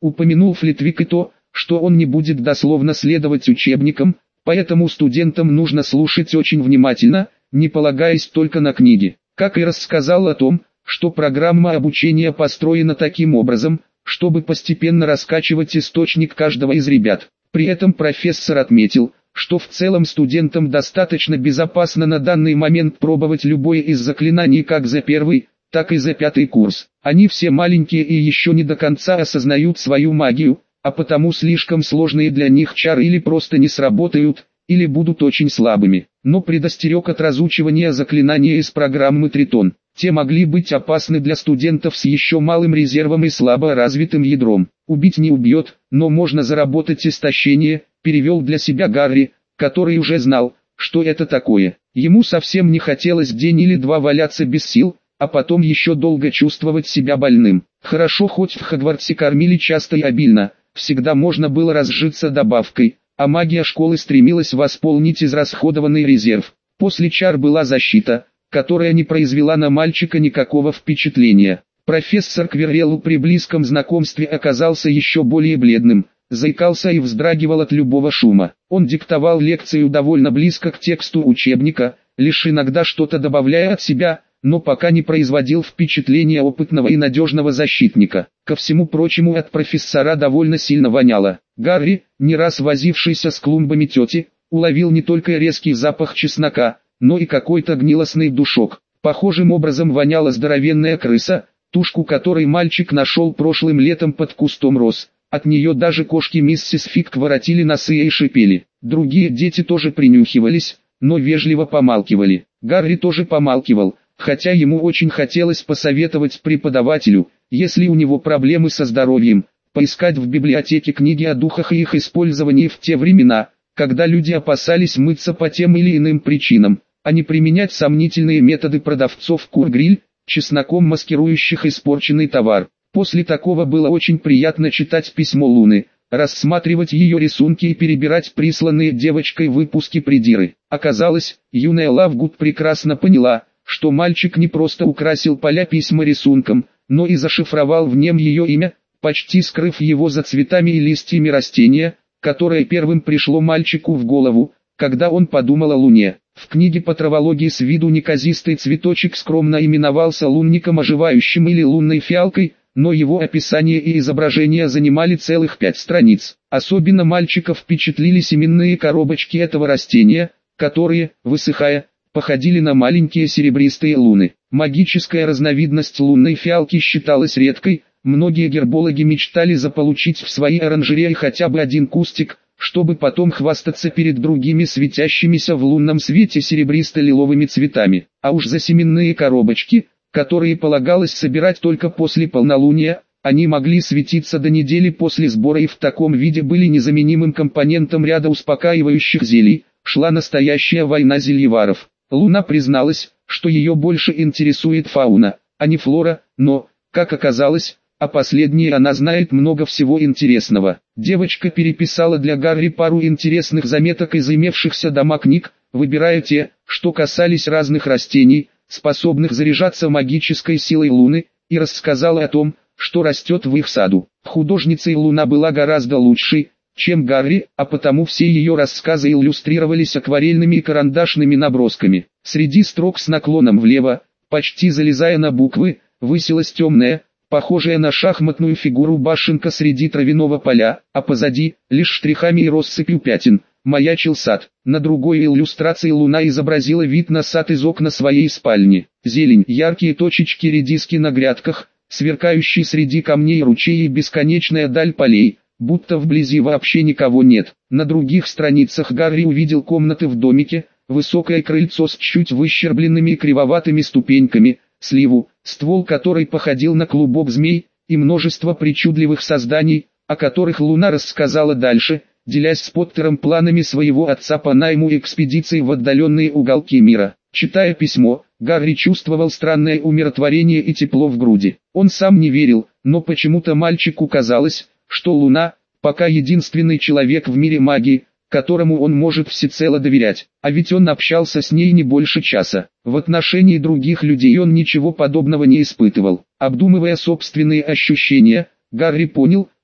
Упомянул Флитвик и то, что он не будет дословно следовать учебникам, поэтому студентам нужно слушать очень внимательно, не полагаясь только на книги. Как и рассказал о том, что программа обучения построена таким образом, чтобы постепенно раскачивать источник каждого из ребят. При этом профессор отметил, что в целом студентам достаточно безопасно на данный момент пробовать любое из заклинаний как за первый, так и за пятый курс. Они все маленькие и еще не до конца осознают свою магию, а потому слишком сложные для них чары или просто не сработают, или будут очень слабыми. Но предостерег от разучивания заклинания из программы Тритон. Те могли быть опасны для студентов с еще малым резервом и слабо развитым ядром. Убить не убьет, но можно заработать истощение, перевел для себя Гарри, который уже знал, что это такое. Ему совсем не хотелось день или два валяться без сил, а потом еще долго чувствовать себя больным. Хорошо, хоть в Хогвартсе кормили часто и обильно, всегда можно было разжиться добавкой, а магия школы стремилась восполнить израсходованный резерв. После чар была защита, которая не произвела на мальчика никакого впечатления. Профессор Квиррелл при близком знакомстве оказался еще более бледным, заикался и вздрагивал от любого шума. Он диктовал лекцию довольно близко к тексту учебника, лишь иногда что-то добавляя от себя, но пока не производил впечатления опытного и надежного защитника. Ко всему прочему от профессора довольно сильно воняло. Гарри, не раз возившийся с клумбами тети, уловил не только резкий запах чеснока, но и какой-то гнилостный душок. Похожим образом воняла здоровенная крыса, тушку которой мальчик нашел прошлым летом под кустом роз. От нее даже кошки миссис Фиг воротили носы и шипели. Другие дети тоже принюхивались, но вежливо помалкивали. Гарри тоже помалкивал, хотя ему очень хотелось посоветовать преподавателю, если у него проблемы со здоровьем, поискать в библиотеке книги о духах и их использовании в те времена, когда люди опасались мыться по тем или иным причинам, а не применять сомнительные методы продавцов кур-гриль, чесноком маскирующих испорченный товар. После такого было очень приятно читать письмо Луны, рассматривать ее рисунки и перебирать присланные девочкой выпуски придиры. Оказалось, юная Лавгуд прекрасно поняла, что мальчик не просто украсил поля письма рисунком, но и зашифровал в нем ее имя, почти скрыв его за цветами и листьями растения, которое первым пришло мальчику в голову, когда он подумал о Луне. В книге по травологии с виду неказистый цветочек скромно именовался лунником оживающим или лунной фиалкой, но его описание и изображение занимали целых 5 страниц. Особенно мальчика впечатлили семенные коробочки этого растения, которые, высыхая, походили на маленькие серебристые луны. Магическая разновидность лунной фиалки считалась редкой, многие гербологи мечтали заполучить в свои оранжереи хотя бы один кустик, чтобы потом хвастаться перед другими светящимися в лунном свете серебристо-лиловыми цветами. А уж за семенные коробочки, которые полагалось собирать только после полнолуния, они могли светиться до недели после сбора и в таком виде были незаменимым компонентом ряда успокаивающих зелий. Шла настоящая война зельеваров. Луна призналась, что ее больше интересует фауна, а не флора, но, как оказалось, о последней она знает много всего интересного. Девочка переписала для Гарри пару интересных заметок из имевшихся дома книг, выбирая те, что касались разных растений, способных заряжаться магической силой Луны, и рассказала о том, что растет в их саду. Художницей Луна была гораздо лучшей, чем Гарри, а потому все ее рассказы иллюстрировались акварельными и карандашными набросками. Среди строк с наклоном влево, почти залезая на буквы, высилась темная, похожая на шахматную фигуру башенка среди травяного поля, а позади, лишь штрихами и россыпью пятен, маячил сад. На другой иллюстрации Луна изобразила вид на сад из окна своей спальни. Зелень, яркие точечки редиски на грядках, сверкающий среди камней ручей и бесконечная даль полей, будто вблизи вообще никого нет. На других страницах Гарри увидел комнаты в домике, высокое крыльцо с чуть выщербленными и кривоватыми ступеньками, сливу, ствол которой походил на клубок змей, и множество причудливых созданий, о которых Луна рассказала дальше, делясь с Поттером планами своего отца по найму экспедиций в отдаленные уголки мира. Читая письмо, Гарри чувствовал странное умиротворение и тепло в груди. Он сам не верил, но почему-то мальчику казалось, что Луна, пока единственный человек в мире магии, которому он может всецело доверять, а ведь он общался с ней не больше часа. В отношении других людей он ничего подобного не испытывал. Обдумывая собственные ощущения, Гарри понял,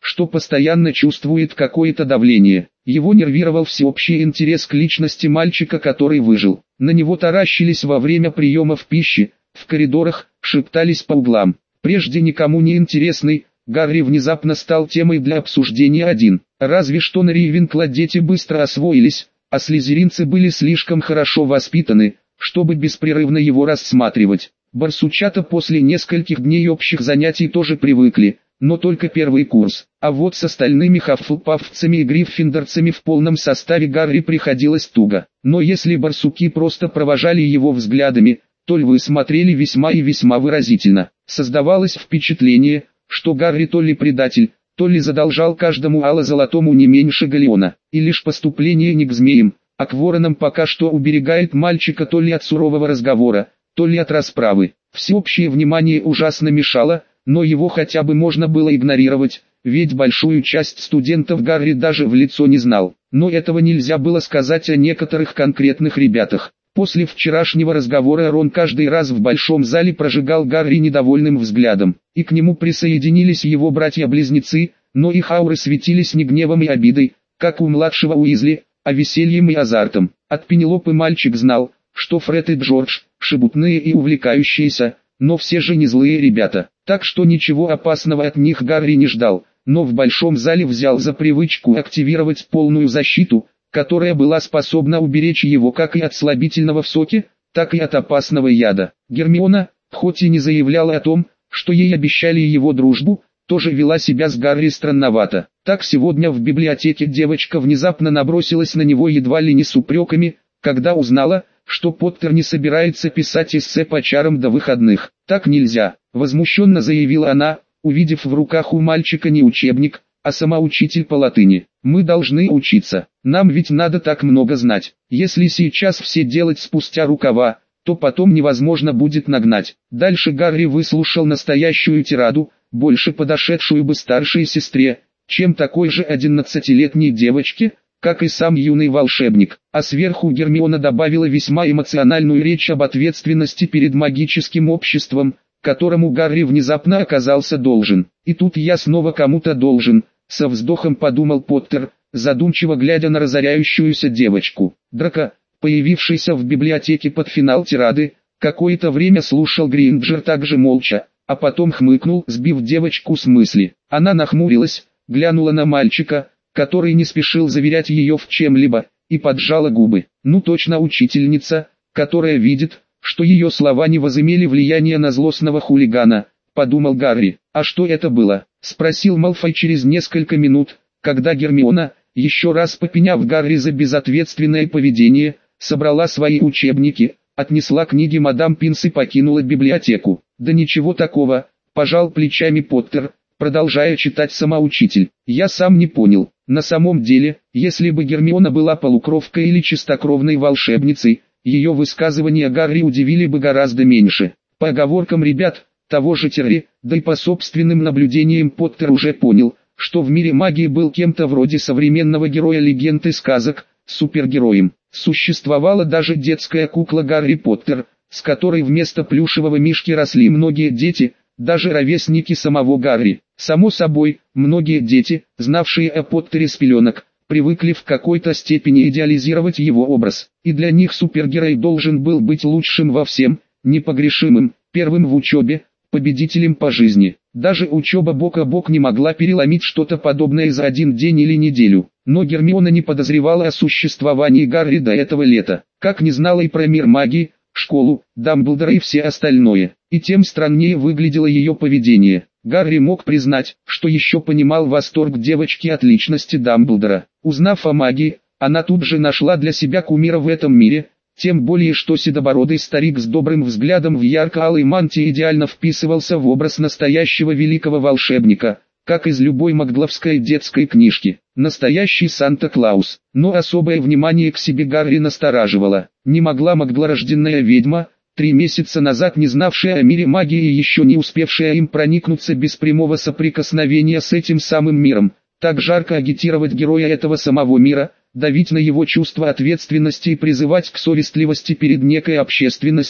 что постоянно чувствует какое-то давление. Его нервировал всеобщий интерес к личности мальчика, который выжил. На него таращились во время приемов пищи, в коридорах, шептались по углам. Прежде никому не интересный, Гарри внезапно стал темой для обсуждения один. Разве что на Рейвенкла дети быстро освоились, а слизеринцы были слишком хорошо воспитаны, чтобы беспрерывно его рассматривать. Барсучата после нескольких дней общих занятий тоже привыкли, но только первый курс. А вот с остальными хаффлпаффцами и гриффиндорцами в полном составе Гарри приходилось туго. Но если барсуки просто провожали его взглядами, то львы смотрели весьма и весьма выразительно. Создавалось впечатление, что Гарри то ли предатель, то ли задолжал каждому ало-золотому не меньше галеона. И лишь поступление не к змеям, а к воронам пока что уберегает мальчика то ли от сурового разговора, то ли от расправы. Всеобщее внимание ужасно мешало, но его хотя бы можно было игнорировать, ведь большую часть студентов Гарри даже в лицо не знал. Но этого нельзя было сказать о некоторых конкретных ребятах. После вчерашнего разговора Рон каждый раз в большом зале прожигал Гарри недовольным взглядом, и к нему присоединились его братья-близнецы, но их ауры светились не гневом и обидой, как у младшего Уизли, а весельем и азартом. От Пенелопы мальчик знал, что Фред и Джордж – шебутные и увлекающиеся, но все же не злые ребята, так что ничего опасного от них Гарри не ждал, но в большом зале взял за привычку активировать полную защиту, которая была способна уберечь его как и от слабительного в соке, так и от опасного яда. Гермиона, хоть и не заявляла о том, что ей обещали его дружбу, тоже вела себя с Гарри странновато. Так сегодня в библиотеке девочка внезапно набросилась на него едва ли не с упреками, когда узнала, что Поттер не собирается писать эссе по чарам до выходных. «Так нельзя», — возмущенно заявила она, увидев в руках у мальчика не учебник, а сама учитель по латыни. «Мы должны учиться, нам ведь надо так много знать. Если сейчас все делать спустя рукава, то потом невозможно будет нагнать». Дальше Гарри выслушал настоящую тираду, больше подошедшую бы старшей сестре, чем такой же 11-летней девочке, как и сам юный волшебник. А сверху Гермиона добавила весьма эмоциональную речь об ответственности перед магическим обществом, которому Гарри внезапно оказался должен. «И тут я снова кому-то должен», — со вздохом подумал Поттер, задумчиво глядя на разоряющуюся девочку. Драко, появившийся в библиотеке под финал тирады, какое-то время слушал Гринджер также молча, а потом хмыкнул, сбив девочку с мысли. Она нахмурилась, глянула на мальчика, который не спешил заверять ее в чем-либо, и поджала губы. «Ну точно учительница, которая видит, что ее слова не возымели влияния на злостного хулигана», — подумал Гарри. «А что это было?» — спросил Малфой через несколько минут, когда Гермиона, еще раз попеняв Гарри за безответственное поведение, собрала свои учебники, отнесла книги мадам Пинс и покинула библиотеку. «Да ничего такого», — пожал плечами Поттер, продолжая читать самоучитель. «Я сам не понял. На самом деле, если бы Гермиона была полукровкой или чистокровной волшебницей, ее высказывания Гарри удивили бы гораздо меньше. По оговоркам ребят, того же Терри, да и по собственным наблюдениям Поттер уже понял, что в мире магии был кем-то вроде современного героя легенд и сказок, супергероем. Существовала даже детская кукла Гарри Поттер, с которой вместо плюшевого мишки росли многие дети, даже ровесники самого Гарри. Само собой, многие дети, знавшие о Поттере с пеленок, привыкли в какой-то степени идеализировать его образ, и для них супергерой должен был быть лучшим во всем, непогрешимым, первым в учебе, победителем по жизни. Даже учеба бок о бок не могла переломить что-то подобное за один день или неделю. Но Гермиона не подозревала о существовании Гарри до этого лета, как не знала и про мир магии, школу, Дамблдора и все остальное. И тем страннее выглядело ее поведение. Гарри мог признать, что еще понимал восторг девочки от личности Дамблдора. Узнав о магии, она тут же нашла для себя кумира в этом мире, тем более что седобородый старик с добрым взглядом в ярко-алой мантии идеально вписывался в образ настоящего великого волшебника, как из любой магловской детской книжки. Настоящий Санта-Клаус. Но особое внимание к себе Гарри настораживало. Не могла маглорожденная ведьма, 3 месяца назад не знавшая о мире магии и еще не успевшая им проникнуться без прямого соприкосновения с этим самым миром, так жарко агитировать героя этого самого мира, давить на его чувство ответственности и призывать к совестливости перед некой общественностью,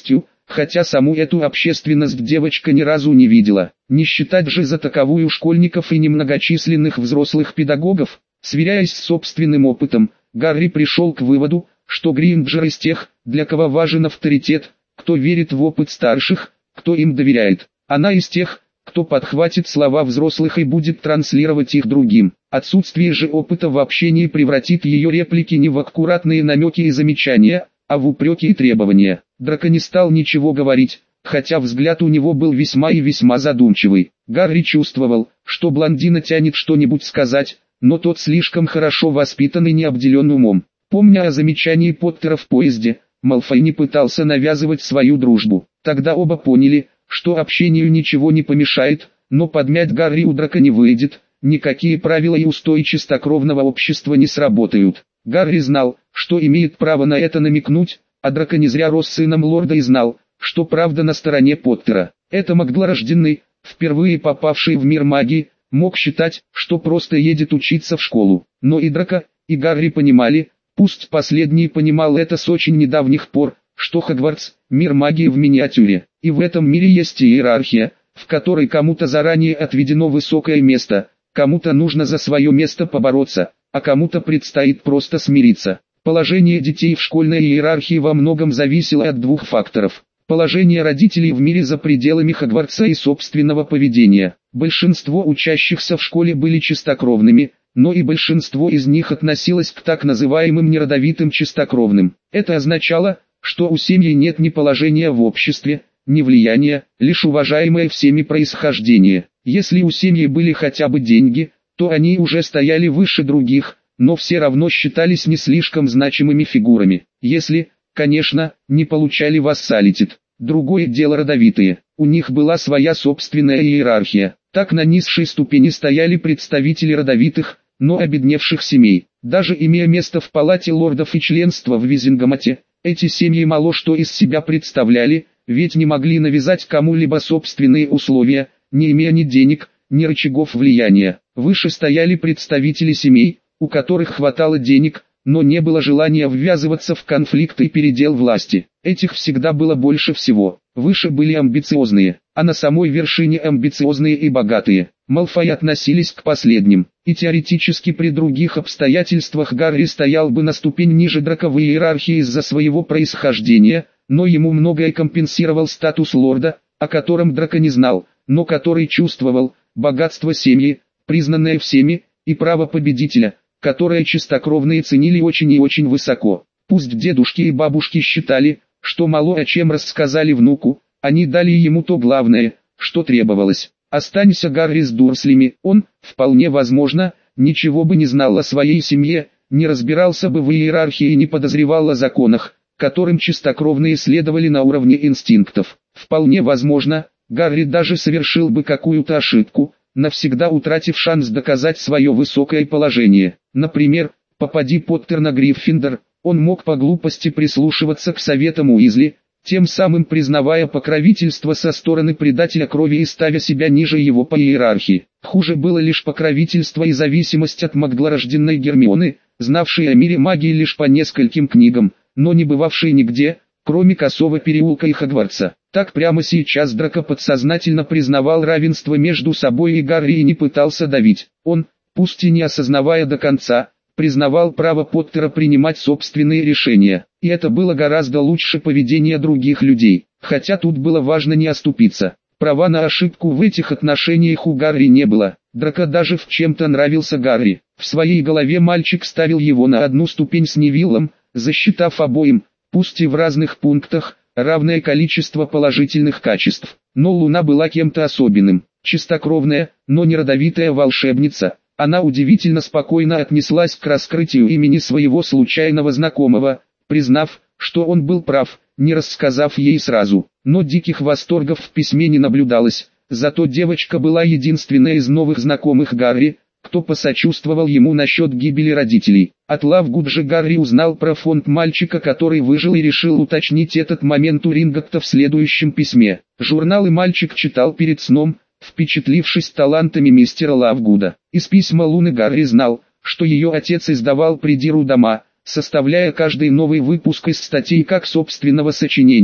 хотя саму эту общественность девочка ни разу не видела. Не считать же за таковую школьников и немногочисленных взрослых педагогов. Сверяясь с собственным опытом, Гарри пришел к выводу, что Гринджер из тех, для кого важен авторитет, кто верит в опыт старших, кто им доверяет. Она из тех, кто подхватит слова взрослых и будет транслировать их другим. Отсутствие же опыта в общении превратит ее реплики не в аккуратные намеки и замечания, а в упреки и требования. Драко не стал ничего говорить, хотя взгляд у него был весьма и весьма задумчивый. Гарри чувствовал, что блондина тянет что-нибудь сказать, но тот слишком хорошо воспитан и не обделен умом. Помня о замечании Поттера в поезде, Малфой не пытался навязывать свою дружбу. Тогда оба поняли, что общению ничего не помешает, но подмять Гарри у Драко не выйдет, никакие правила и устои чистокровного общества не сработают. Гарри знал, что имеет право на это намекнуть, а Драко не зря рос сыном лорда и знал, что правда на стороне Поттера. Это маглорожденный, впервые попавший в мир магии, мог считать, что просто едет учиться в школу. Но и Драко, и Гарри понимали, пусть последний понимал это с очень недавних пор, что Хогвартс – мир магии в миниатюре, и в этом мире есть иерархия, в которой кому-то заранее отведено высокое место, кому-то нужно за свое место побороться, а кому-то предстоит просто смириться. Положение детей в школьной иерархии во многом зависело от двух факторов. Положение родителей в мире за пределами Хогвартса и собственного поведения. Большинство учащихся в школе были чистокровными, но и большинство из них относилось к так называемым неродовитым чистокровным. Это означало, что у семьи нет ни положения в обществе, ни влияния, лишь уважаемое всеми происхождение. Если у семьи были хотя бы деньги, то они уже стояли выше других, но все равно считались не слишком значимыми фигурами. Если, конечно, не получали вассалитет. Другое дело родовитые. У них была своя собственная иерархия. Так на низшей ступени стояли представители родовитых, но обедневших семей. Даже имея место в палате лордов и членство в Визингамате, эти семьи мало что из себя представляли, ведь не могли навязать кому-либо собственные условия, не имея ни денег, ни рычагов влияния. Выше стояли представители семей, у которых хватало денег, но не было желания ввязываться в конфликт и передел власти. Этих всегда было больше всего. Выше были амбициозные, а на самой вершине амбициозные и богатые. Малфой относились к последним, и теоретически при других обстоятельствах Гарри стоял бы на ступень ниже Драко в иерархии из-за своего происхождения, но ему многое компенсировал статус лорда, о котором Драко не знал, но который чувствовал, богатство семьи, признанное всеми, и право победителя, которое чистокровные ценили очень и очень высоко. Пусть дедушки и бабушки считали, что мало о чем рассказали внуку, они дали ему то главное, что требовалось. Останься Гарри с Дурслями, он, вполне возможно, ничего бы не знал о своей семье, не разбирался бы в иерархии и не подозревал о законах, которым чистокровные следовали на уровне инстинктов. Вполне возможно, Гарри даже совершил бы какую-то ошибку, навсегда утратив шанс доказать свое высокое положение. Например, попади Поттер на Гриффиндор, он мог по глупости прислушиваться к советам Уизли, тем самым признавая покровительство со стороны предателя крови и ставя себя ниже его по иерархии. Хуже было лишь покровительство и зависимость от маглорожденной Гермионы, знавшей о мире магии лишь по нескольким книгам, но не бывавшей нигде, кроме Косого переулка и Хогвартса. Так прямо сейчас Драко подсознательно признавал равенство между собой и Гарри и не пытался давить. Он, пусть и не осознавая до конца, признавал право Поттера принимать собственные решения. И это было гораздо лучше поведения других людей. Хотя тут было важно не оступиться. Права на ошибку в этих отношениях у Гарри не было. Драко даже в чем-то нравился Гарри. В своей голове мальчик ставил его на одну ступень с Невиллом, засчитав обоим, пусть и в разных пунктах, равное количество положительных качеств. Но Луна была кем-то особенным. Чистокровная, но не родовитая волшебница. Она удивительно спокойно отнеслась к раскрытию имени своего случайного знакомого, признав, что он был прав, не рассказав ей сразу. Но диких восторгов в письме не наблюдалось, зато девочка была единственной из новых знакомых Гарри, кто посочувствовал ему насчет гибели родителей. От Лавгуд же Гарри узнал про фонд мальчика, который выжил, и решил уточнить этот момент у Ринготта в следующем письме. Журналы мальчик читал перед сном, впечатлившись талантами мистера Лавгуда. Из письма Луны Гарри знал, что ее отец издавал придиру дома, составляя каждый новый выпуск из статей как собственного сочинения,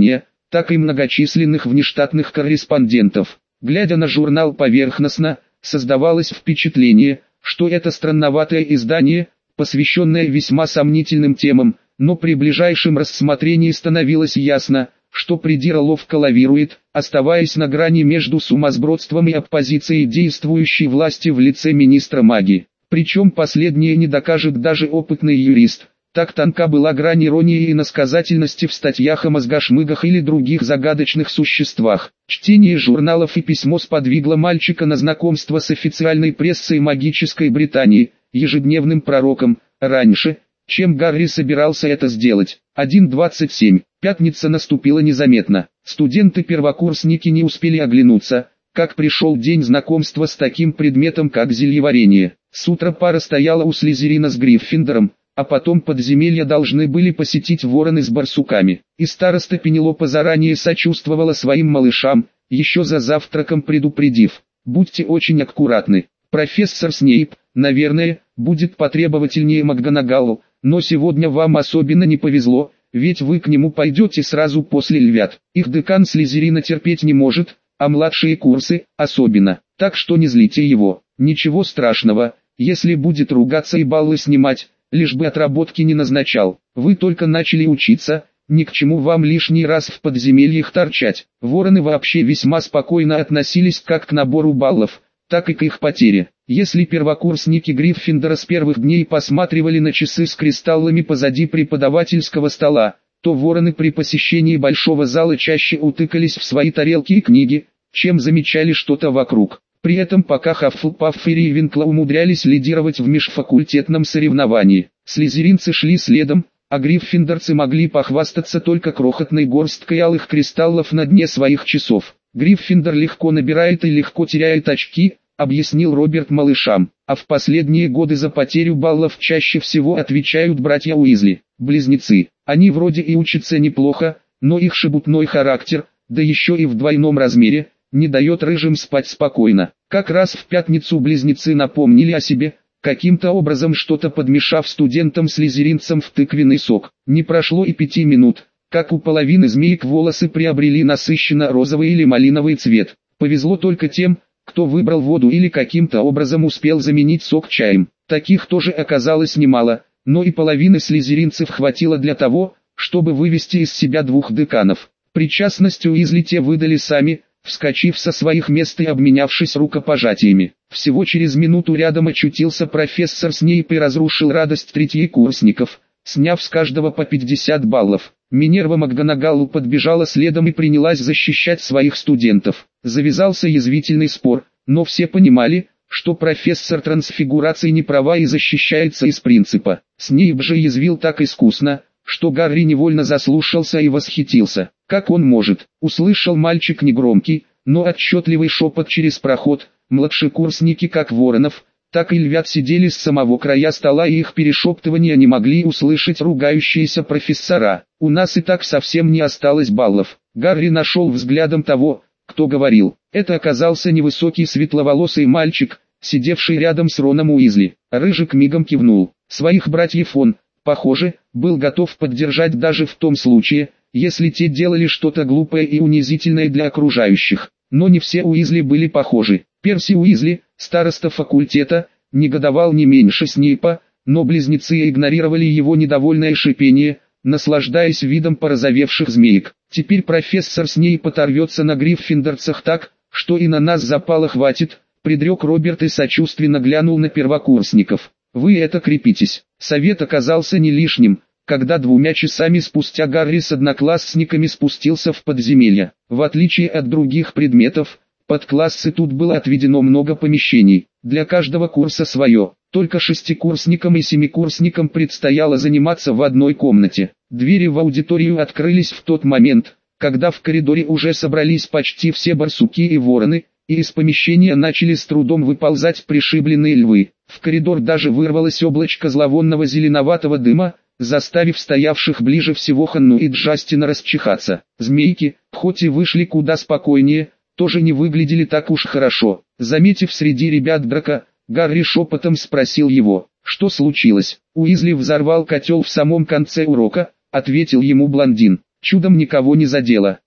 так и многочисленных внештатных корреспондентов. Глядя на журнал поверхностно, создавалось впечатление, что это странноватое издание, посвященное весьма сомнительным темам, но при ближайшем рассмотрении становилось ясно, что придира ловко лавирует, оставаясь на грани между сумасбродством и оппозицией действующей власти в лице министра магии. Причем последнее не докажет даже опытный юрист. Так тонка была грань иронии и иносказательности в статьях о мозгошмыгах или других загадочных существах. Чтение журналов и письмо сподвигло мальчика на знакомство с официальной прессой магической Британии, ежедневным пророком, раньше, чем Гарри собирался это сделать. 1:27. Пятница наступила незаметно. Студенты-первокурсники не успели оглянуться, как пришел день знакомства с таким предметом, как зельеварение. С утра пара стояла у Слизерина с Гриффиндором, а потом подземелья должны были посетить вороны с барсуками. И староста Пенелопа заранее сочувствовала своим малышам, еще за завтраком предупредив: «Будьте очень аккуратны. Профессор Снейп, наверное, будет потребовательнее МакГонагалл, но сегодня вам особенно не повезло, ведь вы к нему пойдете сразу после львят. Их декан Слизерина терпеть не может, а младшие курсы особенно, так что не злите его. Ничего страшного, если будет ругаться и баллы снимать, лишь бы отработки не назначал. Вы только начали учиться, ни к чему вам лишний раз в подземельях торчать». Вороны вообще весьма спокойно относились как к набору баллов, так и к их потере. Если первокурсники Гриффиндора с первых дней посматривали на часы с кристаллами позади преподавательского стола, то вороны при посещении большого зала чаще утыкались в свои тарелки и книги, чем замечали что-то вокруг. При этом пока Хаффлпафф и Рейвенкло умудрялись лидировать в межфакультетном соревновании, слизеринцы шли следом, а гриффиндорцы могли похвастаться только крохотной горсткой алых кристаллов на дне своих часов. «Гриффиндор легко набирает и легко теряет очки», — объяснил Роберт малышам, «а в последние годы за потерю баллов чаще всего отвечают братья Уизли, близнецы. Они вроде и учатся неплохо, но их шебутной характер, да еще и в двойном размере, не дает рыжим спать спокойно». Как раз в пятницу близнецы напомнили о себе, каким-то образом что-то подмешав студентам-слизеринцам в тыквенный сок. Не прошло и 5 минут, как у половины змеек волосы приобрели насыщенно розовый или малиновый цвет. Повезло только тем, кто выбрал воду или каким-то образом успел заменить сок чаем. Таких тоже оказалось немало, но и половины слизеринцев хватило для того, чтобы вывести из себя 2 деканов. Причастность Уизли те выдали сами, вскочив со своих мест и обменявшись рукопожатиями. Всего через минуту рядом очутился профессор Снейп и разрушил радость третьекурсников, сняв с каждого по 50 баллов. Минерва МакГонагалл подбежала следом и принялась защищать своих студентов. Завязался язвительный спор, но все понимали, что профессор трансфигурации не права и защищается из принципа. Снейп же язвил так искусно, что Гарри невольно заслушался и восхитился. Как он может? Услышал мальчик негромкий, но отчетливый шепот через проход. Младшекурсники как Воронов, так и Львят сидели с самого края стола, и их перешептывания не могли услышать ругающиеся профессора. «У нас и так совсем не осталось баллов». Гарри нашел взглядом того, кто говорил. Это оказался невысокий светловолосый мальчик, сидевший рядом с Роном Уизли. Рыжик мигом кивнул. Своих братьев он, похоже, был готов поддержать даже в том случае, если те делали что-то глупое и унизительное для окружающих. Но не все Уизли были похожи. Перси Уизли, староста факультета, негодовал не меньше Снейпа, но близнецы игнорировали его недовольное шипение, наслаждаясь видом порозовевших змеек. «Теперь профессор Снейп оторвется на гриффиндорцах так, что и на нас запала хватит», — предрек Роберт и сочувственно глянул на первокурсников. «Вы это крепитесь». Совет оказался не лишним, когда 2 часами спустя Гарри с одноклассниками спустился в подземелье. В отличие от других предметов, под классы тут было отведено много помещений, для каждого курса свое. Только 6-курсникам и 7-курсникам предстояло заниматься в одной комнате. Двери в аудиторию открылись в тот момент, когда в коридоре уже собрались почти все барсуки и вороны, и из помещения начали с трудом выползать пришибленные львы. В коридор даже вырвалось облачко зловонного зеленоватого дыма, заставив стоявших ближе всего Ханну и Джастина расчихаться. Змейки, хоть и вышли куда спокойнее, тоже не выглядели так уж хорошо. Заметив среди ребят Драка, Гарри шепотом спросил его, что случилось. «Уизли взорвал котел в самом конце урока», — ответил ему блондин. «Чудом никого не задело.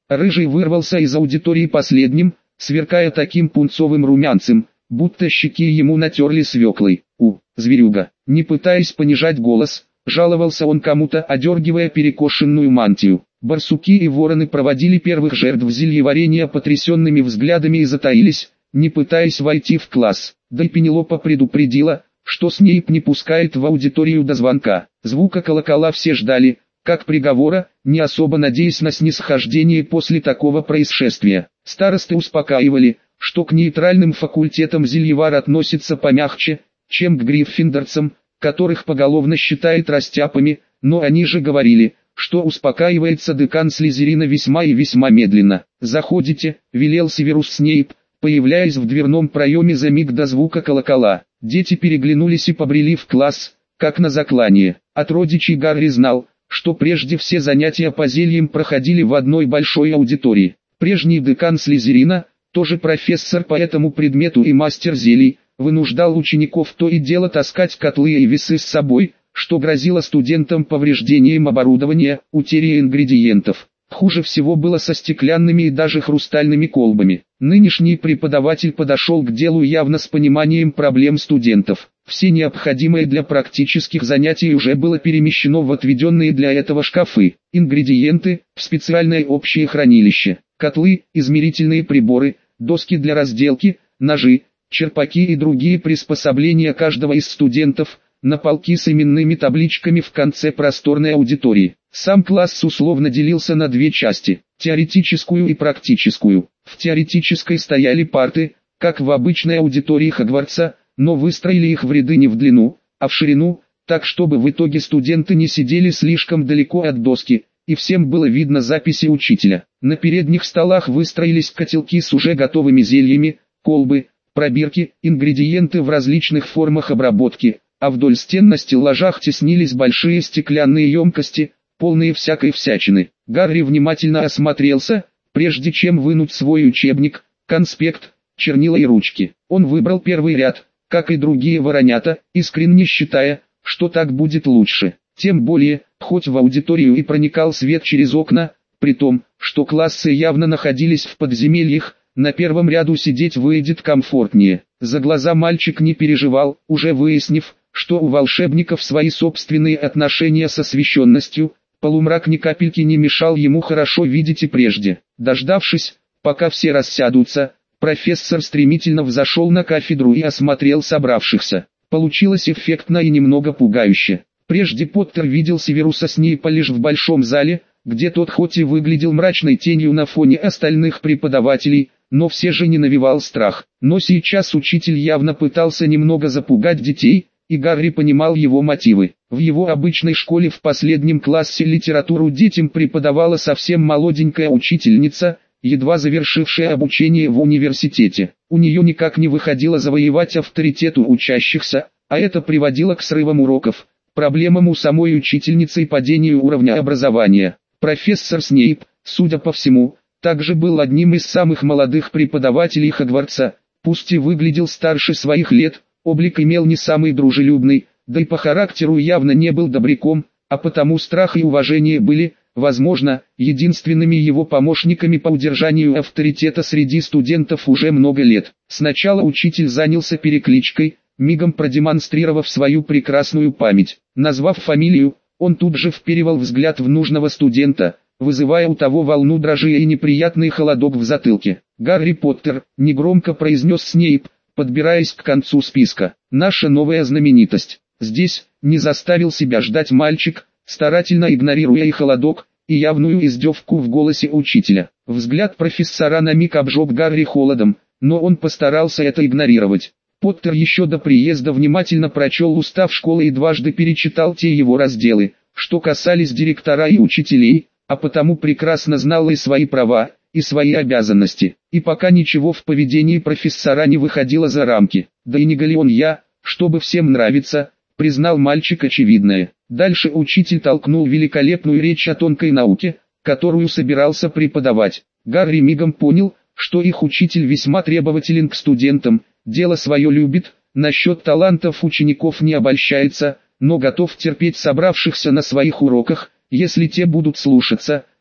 Рыжий вырвался из аудитории последним, сверкая таким пунцовым румянцем, будто щеки ему натерли свеклой. Зверюга! Не пытаясь понижать голос, жаловался он кому-то, одергивая перекошенную мантию. Барсуки и вороны проводили первых жертв зельеварения потрясенными взглядами и затаились, не пытаясь войти в класс. Да и Пенелопа предупредила, что Снейп не пускает в аудиторию до звонка. Звука колокола все ждали, как приговора, не особо надеясь на снисхождение после такого происшествия. Старосты успокаивали, что к нейтральным факультетам Зельевар относится помягче, чем к гриффиндорцам, которых поголовно считает растяпами, но они же говорили, что успокаивается декан Слизерина весьма и весьма медленно. «Заходите», — велел Северус Снейп, появляясь в дверном проеме за миг до звука колокола. Дети переглянулись и побрели в класс, как на заклание. От родичей Гарри знал, что прежде все занятия по зельям проходили в одной большой аудитории. Прежний декан Слизерина, тоже профессор по этому предмету и мастер зелий, вынуждал учеников то и дело таскать котлы и весы с собой, что грозило студентам повреждением оборудования, утерей ингредиентов. Хуже всего было со стеклянными и даже хрустальными колбами. Нынешний преподаватель подошел к делу явно с пониманием проблем студентов. Все необходимое для практических занятий уже было перемещено в отведенные для этого шкафы. Ингредиенты в специальное общее хранилище. Котлы, измерительные приборы, доски для разделки, ножи, черпаки и другие приспособления каждого из студентов, на полки с именными табличками в конце просторной аудитории. Сам класс условно делился на две части, теоретическую и практическую. В теоретической стояли парты, как в обычной аудитории Хогвартса, но выстроили их в ряды не в длину, а в ширину, так чтобы в итоге студенты не сидели слишком далеко от доски, и всем было видно записи учителя. На передних столах выстроились котелки с уже готовыми зельями, колбы, пробирки, ингредиенты в различных формах обработки, а вдоль стен на стеллажах теснились большие стеклянные емкости, полные всякой всячины. Гарри внимательно осмотрелся, прежде чем вынуть свой учебник, конспект, чернила и ручки. Он выбрал первый ряд, как и другие воронята, искренне считая, что так будет лучше. Тем более, хоть в аудиторию и проникал свет через окна, при том, что классы явно находились в подземельях, на первом ряду сидеть выйдет комфортнее. За глаза мальчик не переживал, уже выяснив, что у волшебников свои собственные отношения с освещенностью, полумрак ни капельки не мешал ему хорошо видеть и прежде. Дождавшись, пока все рассядутся, профессор стремительно взошел на кафедру и осмотрел собравшихся. Получилось эффектно и немного пугающе. Прежде Поттер видел Северуса Снейпа лишь в большом зале, где тот хоть и выглядел мрачной тенью на фоне остальных преподавателей, но все же не навевал страх. Но сейчас учитель явно пытался немного запугать детей, и Гарри понимал его мотивы. В его обычной школе в последнем классе литературу детям преподавала совсем молоденькая учительница, едва завершившая обучение в университете. У нее никак не выходило завоевать авторитет у учащихся, а это приводило к срывам уроков, проблемам у самой учительницы и падению уровня образования. Профессор Снейп, судя по всему, также был одним из самых молодых преподавателей Хогвартса, пусть и выглядел старше своих лет, облик имел не самый дружелюбный, да и по характеру явно не был добряком, а потому страх и уважение были, возможно, единственными его помощниками по удержанию авторитета среди студентов уже много лет. Сначала учитель занялся перекличкой, мигом продемонстрировав свою прекрасную память. Назвав фамилию, он тут же вперевал взгляд в нужного студента, вызывая у того волну дрожи и неприятный холодок в затылке. «Гарри Поттер», — негромко произнес Снейп, подбираясь к концу списка. «Наша новая знаменитость». Здесь не заставил себя ждать мальчик, старательно игнорируя и холодок, и явную издевку в голосе учителя. Взгляд профессора на миг обжег Гарри холодом, но он постарался это игнорировать. Поттер еще до приезда внимательно прочел устав школы и дважды перечитал те его разделы, что касались директора и учителей, а потому прекрасно знал и свои права, и свои обязанности. И пока ничего в поведении профессора не выходило за рамки. Да и не галеон я, чтобы всем нравиться, признал мальчик очевидное. Дальше учитель толкнул великолепную речь о тонкой науке, которую собирался преподавать. Гарри мигом понял, что их учитель весьма требователен к студентам, дело свое любит, насчет талантов учеников не обольщается, но готов терпеть собравшихся на своих уроках, если те будут слушаться,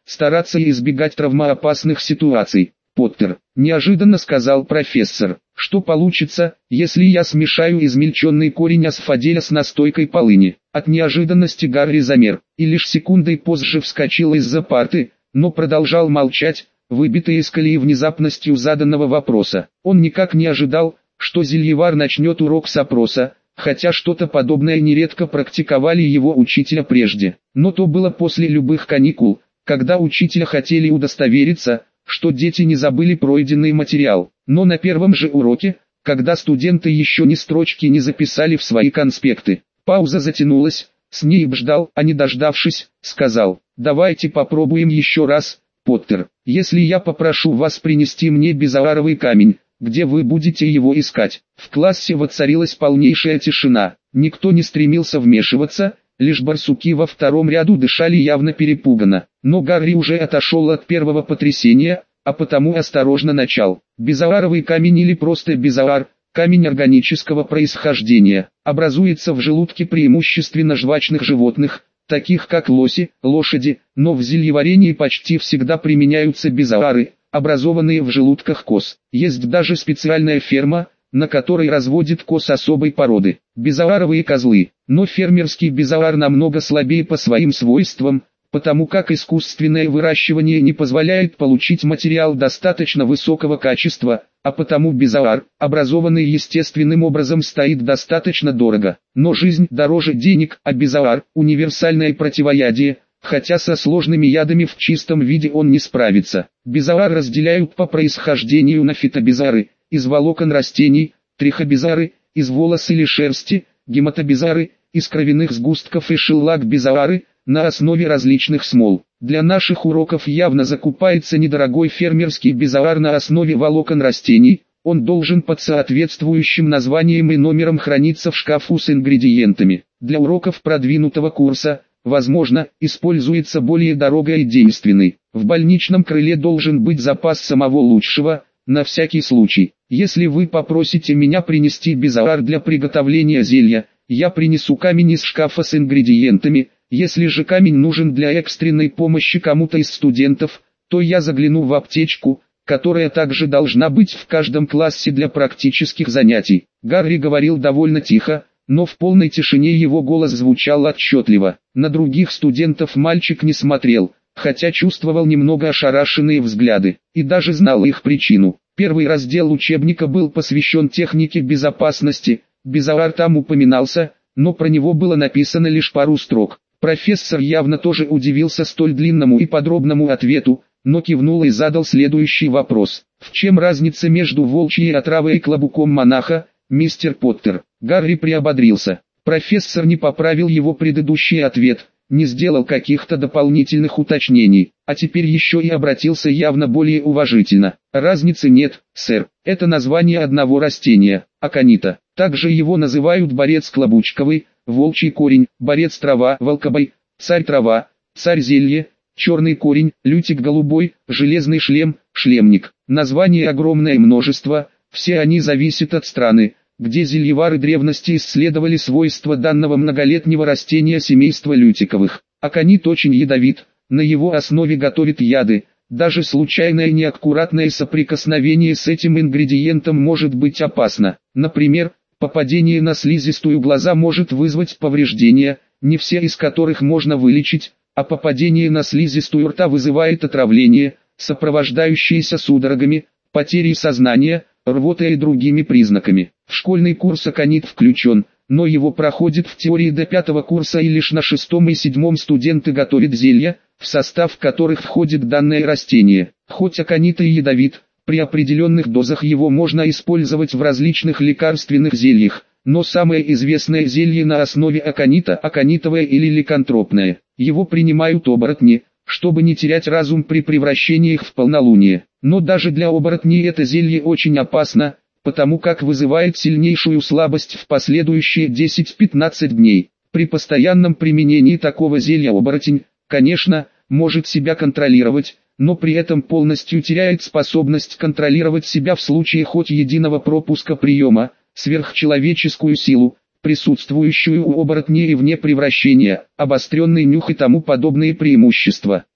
стараться избегать травмоопасных ситуаций. Поттер, неожиданно сказал профессор, что получится, если я смешаю измельченный корень асфаделя с настойкой полыни. От неожиданности Гарри замер, и лишь секундой позже вскочил из-за парты, но продолжал молчать, выбитый из колеи внезапностью заданного вопроса. Он никак не ожидал, что зельевар начнет урок с опроса, хотя что-то подобное нередко практиковали его учителя прежде. Но то было после любых каникул, когда учителя хотели удостовериться, что дети не забыли пройденный материал. Но на первом же уроке, когда студенты еще ни строчки не записали в свои конспекты, пауза затянулась, Снейп ждал, а не дождавшись, сказал: «Давайте попробуем еще раз, Поттер. Если я попрошу вас принести мне безаларовый камень, где вы будете его искать?» В классе воцарилась полнейшая тишина. Никто не стремился вмешиваться, лишь барсуки во втором ряду дышали явно перепуганно. Но Гарри уже отошел от первого потрясения, а потому осторожно начал. Безаларовый камень или просто безалар, камень органического происхождения, образуется в желудке преимущественно жвачных животных, таких как лоси, лошади, но в зельеварении почти всегда применяются безалары, образованные в желудках коз. Есть даже специальная ферма, на которой разводят коз особой породы – безаларовые козлы. Но фермерский безалар намного слабее по своим свойствам, потому как искусственное выращивание не позволяет получить материал достаточно высокого качества, а потому безалар, образованный естественным образом, стоит достаточно дорого. Но жизнь дороже денег, а безалар – универсальное противоядие, хотя со сложными ядами в чистом виде он не справится. Безалар разделяют по происхождению на фитобезары, из волокон растений, трихобезары, из волос или шерсти, гематобезары, из кровяных сгустков и шеллак-безалары, на основе различных смол. Для наших уроков явно закупается недорогой фермерский безалар на основе волокон растений, он должен под соответствующим названием и номером храниться в шкафу с ингредиентами. Для уроков продвинутого курса, возможно, используется более дорогой и действенный. В больничном крыле должен быть запас самого лучшего, на всякий случай. Если вы попросите меня принести безалар для приготовления зелья, я принесу камень из шкафа с ингредиентами. Если же камень нужен для экстренной помощи кому-то из студентов, то я загляну в аптечку, которая также должна быть в каждом классе для практических занятий. Гарри говорил довольно тихо, но в полной тишине его голос звучал отчетливо. На других студентов мальчик не смотрел, хотя чувствовал немного ошарашенные взгляды, и даже знал их причину. Первый раздел учебника был посвящен технике безопасности, безалар там упоминался, но про него было написано лишь пару строк. Профессор явно тоже удивился столь длинному и подробному ответу, но кивнул и задал следующий вопрос. В чем разница между волчьей отравой и клобуком монаха, мистер Поттер? Гарри приободрился. Профессор не поправил его предыдущий ответ, не сделал каких-то дополнительных уточнений, а теперь еще и обратился явно более уважительно. Разницы нет, сэр, это название одного растения, аконита. Также его называют борец клобучковый, волчий корень, борец трава, волкобой, царь трава, царь зелье, черный корень, лютик голубой, железный шлем, шлемник. Названий огромное множество, все они зависят от страны, где зельевары древности исследовали свойства данного многолетнего растения семейства лютиковых. Аконит очень ядовит, на его основе готовят яды, даже случайное неаккуратное соприкосновение с этим ингредиентом может быть опасно. Например, попадение на слизистую глаза может вызвать повреждения, не все из которых можно вылечить, а попадение на слизистую рта вызывает отравление, сопровождающееся судорогами, потерей сознания, рвотой и другими признаками. В школьный курс аконит включен, но его проходит в теории до 5 курса и лишь на 6 и 7 студенты готовят зелья, в состав которых входит данное растение. Хоть аконит и ядовит, при определенных дозах его можно использовать в различных лекарственных зельях, но самое известное зелье на основе аконита – аконитовое или ликантропное. Его принимают оборотни, чтобы не терять разум при превращении их в полнолуние. Но даже для оборотней это зелье очень опасно, потому как вызывает сильнейшую слабость в последующие 10-15 дней. При постоянном применении такого зелья оборотень, конечно, может себя контролировать, но при этом полностью теряет способность контролировать себя в случае хоть единого пропуска приема, сверхчеловеческую силу, присутствующую у оборотней и вне превращения, обостренный нюх и тому подобные преимущества.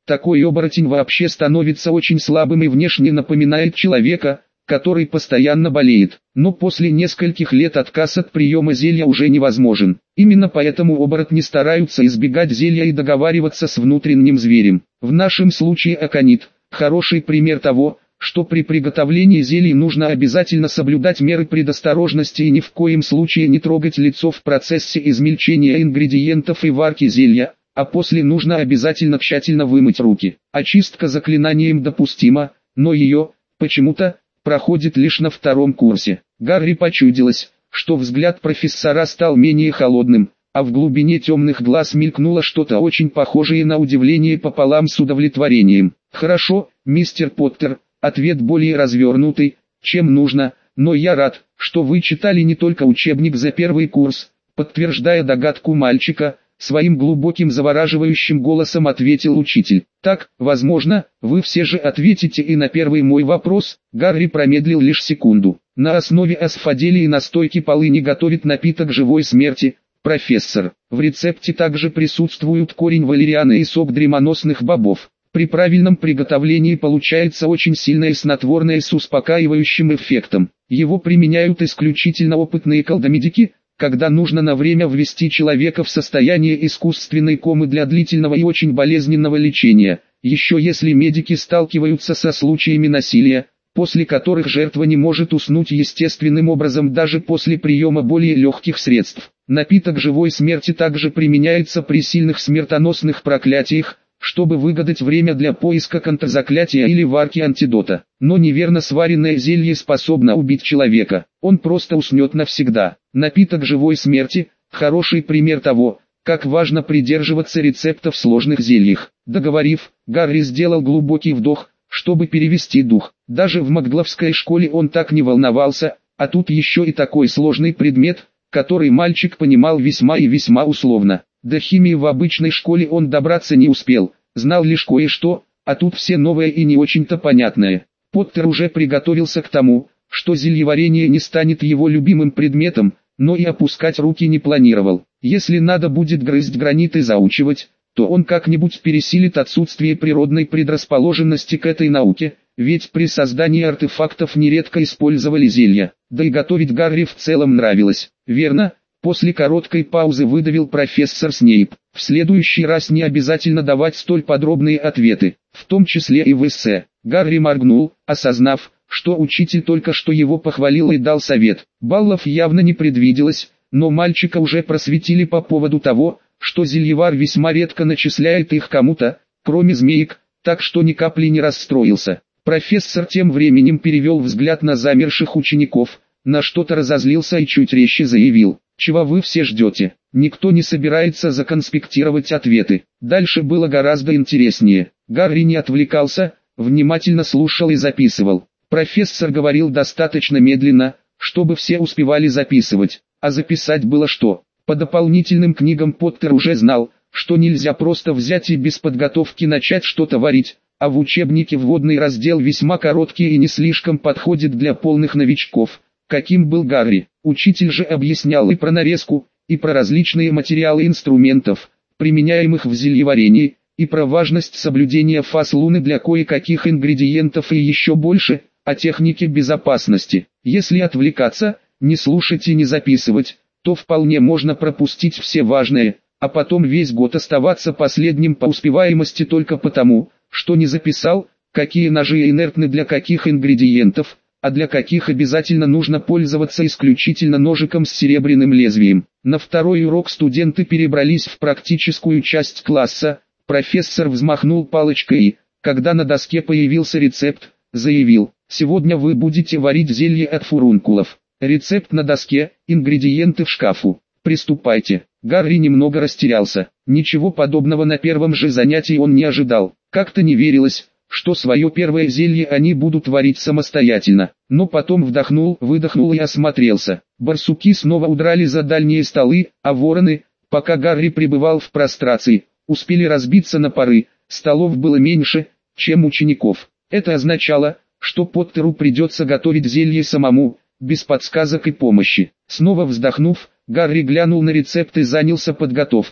Такой оборотень вообще становится очень слабым и внешне напоминает человека, который постоянно болеет. Но после нескольких лет отказ от приема зелья уже невозможен. Именно поэтому оборотни стараются избегать зелья и договариваться с внутренним зверем. В нашем случае аконит – хороший пример того, что при приготовлении зелий нужно обязательно соблюдать меры предосторожности и ни в коем случае не трогать лицо в процессе измельчения ингредиентов и варки зелья, а после нужно обязательно тщательно вымыть руки. Очистка заклинанием допустима, но ее, почему-то, проходит лишь на втором курсе. Гарри почудилось, что взгляд профессора стал менее холодным, а в глубине темных глаз мелькнуло что-то очень похожее на удивление пополам с удовлетворением. «Хорошо, мистер Поттер, ответ более развернутый, чем нужно, но я рад, что вы читали не только учебник за первый курс», подтверждая догадку мальчика, своим глубоким завораживающим голосом ответил учитель. «Так, возможно, вы все же ответите и на первый мой вопрос». Гарри промедлил лишь секунду. «На основе асфаделии и настойки полыни готовит напиток живой смерти, профессор. В рецепте также присутствуют корень валерианы и сок дремоносных бобов. При правильном приготовлении получается очень сильное снотворное с успокаивающим эффектом. Его применяют исключительно опытные колдомедики, когда нужно на время ввести человека в состояние искусственной комы для длительного и очень болезненного лечения. Еще если медики сталкиваются со случаями насилия, после которых жертва не может уснуть естественным образом даже после приема более легких средств. Напиток живой смерти также применяется при сильных смертоносных проклятиях, чтобы выгадать время для поиска контрзаклятия или варки антидота. Но неверно сваренное зелье способно убить человека, он просто уснет навсегда. Напиток живой смерти – хороший пример того, как важно придерживаться рецептов в сложных зельях. Договорив, Гарри сделал глубокий вдох, чтобы перевести дух. Даже в Макгловской школе он так не волновался, а тут еще и такой сложный предмет, который мальчик понимал весьма и весьма условно. До химии в обычной школе он добраться не успел, знал лишь кое-что, а тут все новое и не очень-то понятное. Поттер уже приготовился к тому, что зельеварение не станет его любимым предметом, но и опускать руки не планировал. Если надо будет грызть гранит и заучивать, то он как-нибудь пересилит отсутствие природной предрасположенности к этой науке, ведь при создании артефактов нередко использовали зелья, да и готовить Гарри в целом нравилось. Верно? После короткой паузы выдавил профессор Снейп. В следующий раз не обязательно давать столь подробные ответы, в том числе и в эссе. Гарри моргнул, осознав, что учитель только что его похвалил и дал совет. Баллов явно не предвиделось, но мальчика уже просветили по поводу того, что зельевар весьма редко начисляет их кому-то, кроме змеек, так что ни капли не расстроился. Профессор тем временем перевел взгляд на замерших учеников, на что-то разозлился и чуть резче заявил: «Чего вы все ждете? Никто не собирается законспектировать ответы». Дальше было гораздо интереснее. Гарри не отвлекался, внимательно слушал и записывал. Профессор говорил достаточно медленно, чтобы все успевали записывать. А записать было что? По дополнительным книгам Поттер уже знал, что нельзя просто взять и без подготовки начать что-то варить, а в учебнике вводный раздел весьма короткий и не слишком подходит для полных новичков, каким был Гарри. Учитель же объяснял и про нарезку, и про различные материалы инструментов, применяемых в зельеварении, и про важность соблюдения фаз Луны для кое-каких ингредиентов и еще больше, о технике безопасности. Если отвлекаться, не слушать и не записывать, то вполне можно пропустить все важное, а потом весь год оставаться последним по успеваемости только потому, что не записал, какие ножи инертны для каких ингредиентов, а для каких обязательно нужно пользоваться исключительно ножиком с серебряным лезвием. На второй урок студенты перебрались в практическую часть класса. Профессор взмахнул палочкой и, когда на доске появился рецепт, заявил: «Сегодня вы будете варить зелье от фурункулов. Рецепт на доске, ингредиенты в шкафу. Приступайте». Гарри немного растерялся. Ничего подобного на первом же занятии он не ожидал. Как-то не верилось, что свое первое зелье они будут варить самостоятельно. Но потом вдохнул, выдохнул и осмотрелся. Барсуки снова удрали за дальние столы, а вороны, пока Гарри пребывал в прострации, успели разбиться на пары. Столов было меньше, чем учеников. Это означало, что Поттеру придется готовить зелье самому, без подсказок и помощи. Снова вздохнув, Гарри глянул на рецепт и занялся подготовкой.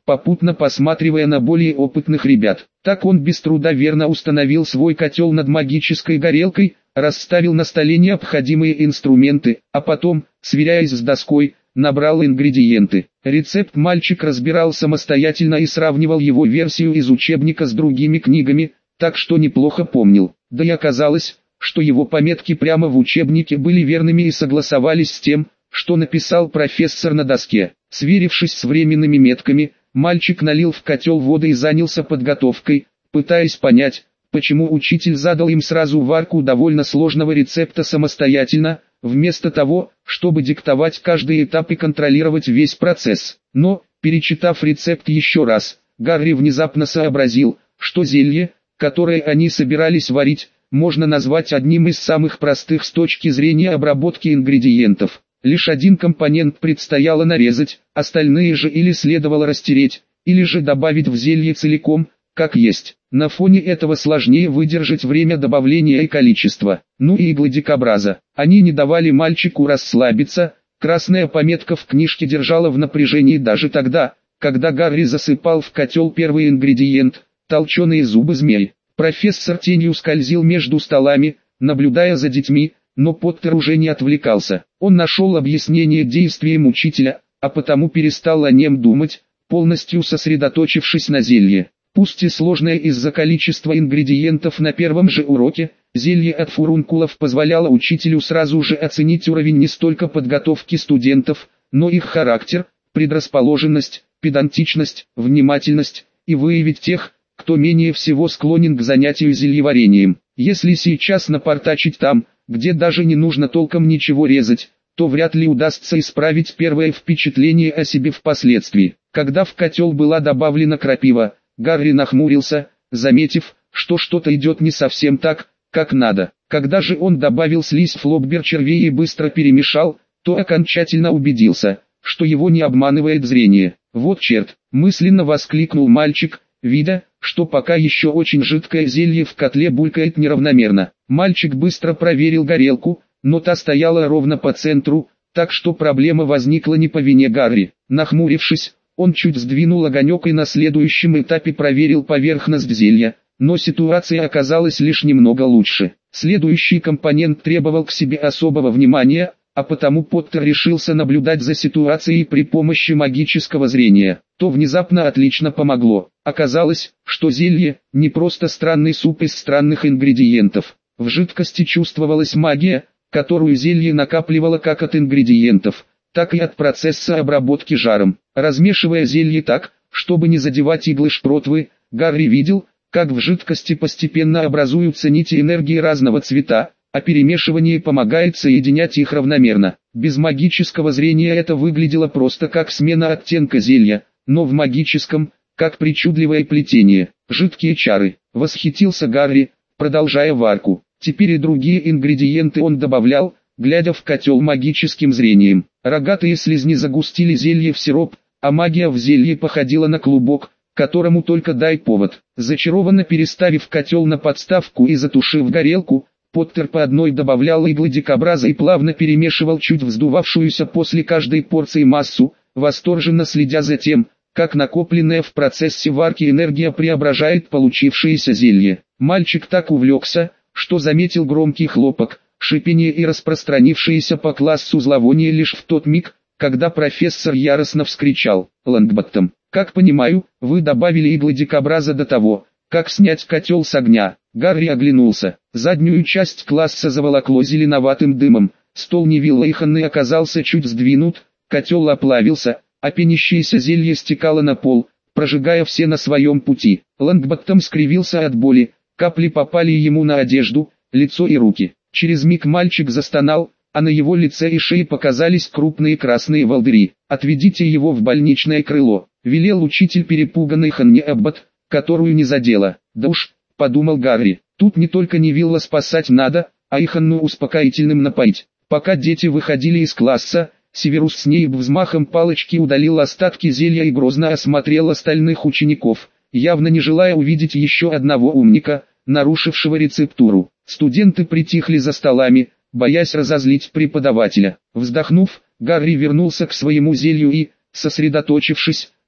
попутно посматривая на более опытных ребят. Так он без труда верно установил свой котел над магической горелкой, расставил на столе необходимые инструменты, а потом, сверяясь с доской, набрал ингредиенты. Рецепт мальчик разбирал самостоятельно и сравнивал его версию из учебника с другими книгами, так что неплохо помнил. Да и оказалось, что его пометки прямо в учебнике были верными и согласовались с тем, что написал профессор на доске. Сверившись с временными метками, мальчик налил в котел воды и занялся подготовкой, пытаясь понять, почему учитель задал им сразу варку довольно сложного рецепта самостоятельно, вместо того, чтобы диктовать каждый этап и контролировать весь процесс. Но, перечитав рецепт еще раз, Гарри внезапно сообразил, что зелье, которое они собирались варить, можно назвать одним из самых простых с точки зрения обработки ингредиентов. Лишь один компонент предстояло нарезать, остальные же или следовало растереть, или же добавить в зелье целиком, как есть. На фоне этого сложнее выдержать время добавления и количество. Ну и иглы дикобраза. Они не давали мальчику расслабиться, красная пометка в книжке держала в напряжении даже тогда, когда Гарри засыпал в котел первый ингредиент – толченые зубы змей. Профессор тенью скользил между столами, наблюдая за детьми, но Поттер уже не отвлекался. Он нашел объяснение действиям учителя, а потому перестал о нем думать, полностью сосредоточившись на зелье. Пусть и сложное из-за количества ингредиентов на первом же уроке, зелье от фурункулов позволяло учителю сразу же оценить уровень не столько подготовки студентов, но их характер, предрасположенность, педантичность, внимательность, и выявить тех, кто менее всего склонен к занятию зельеварением. Если сейчас напортачить там, где даже не нужно толком ничего резать, то вряд ли удастся исправить первое впечатление о себе впоследствии. Когда в котел была добавлена крапива, Гарри нахмурился, заметив, что что-то идет не совсем так, как надо. Когда же он добавил слизь флоббер червей и быстро перемешал, то окончательно убедился, что его не обманывает зрение. «Вот черт!» – мысленно воскликнул мальчик, видя, что пока еще очень жидкое зелье в котле булькает неравномерно. Мальчик быстро проверил горелку, но та стояла ровно по центру, так что проблема возникла не по вине Гарри. Нахмурившись, он чуть сдвинул огонек и на следующем этапе проверил поверхность зелья, но ситуация оказалась лишь немного лучше. Следующий компонент требовал к себе особого внимания, а потому Поттер решился наблюдать за ситуацией при помощи магического зрения. То внезапно отлично помогло. Оказалось, что зелье – не просто странный суп из странных ингредиентов. В жидкости чувствовалась магия, которую зелье накапливало как от ингредиентов, так и от процесса обработки жаром. Размешивая зелье так, чтобы не задевать иглы шпротвы, Гарри видел, как в жидкости постепенно образуются нити энергии разного цвета, а перемешивание помогает соединять их равномерно. Без магического зрения это выглядело просто как смена оттенка зелья, но в магическом – как причудливое плетение. Жидкие чары. Восхитился Гарри, продолжая варку. Теперь и другие ингредиенты он добавлял, глядя в котел магическим зрением. Рогатые слизни загустили зелье в сироп, а магия в зелье походила на клубок, которому только дай повод. Зачарованно переставив котел на подставку и затушив горелку, Поттер по одной добавлял иглы дикобраза и плавно перемешивал чуть вздувавшуюся после каждой порции массу, восторженно следя за тем, как накопленная в процессе варки энергия преображает получившееся зелье. Мальчик так увлекся, что заметил громкий хлопок, шипение и распространившееся по классу зловоние лишь в тот миг, когда профессор яростно вскричал: «Лонгботтом, как понимаю, вы добавили иглы дикобраза до того, как снять котел с огня». Гарри оглянулся. Заднюю часть класса заволокло зеленоватым дымом, стол Невилла и Ханны оказался чуть сдвинут, котел оплавился, а пенящееся зелье стекало на пол, прожигая все на своем пути. Лонгботтом скривился от боли, капли попали ему на одежду, лицо и руки. Через миг мальчик застонал, а на его лице и шее показались крупные красные волдыри. «Отведите его в больничное крыло», — велел учитель перепуганный Ханне Эббот, которую не задело. «Да уж», — подумал Гарри, — «тут не только Невилла спасать надо, а и Ханну успокоительным напоить». Пока дети выходили из класса, Северус Снейп взмахом палочки удалил остатки зелья и грозно осмотрел остальных учеников, явно не желая увидеть еще одного умника, нарушившего рецептуру. Студенты притихли за столами, боясь разозлить преподавателя. Вздохнув, Гарри вернулся к своему зелью и, сосредоточившись,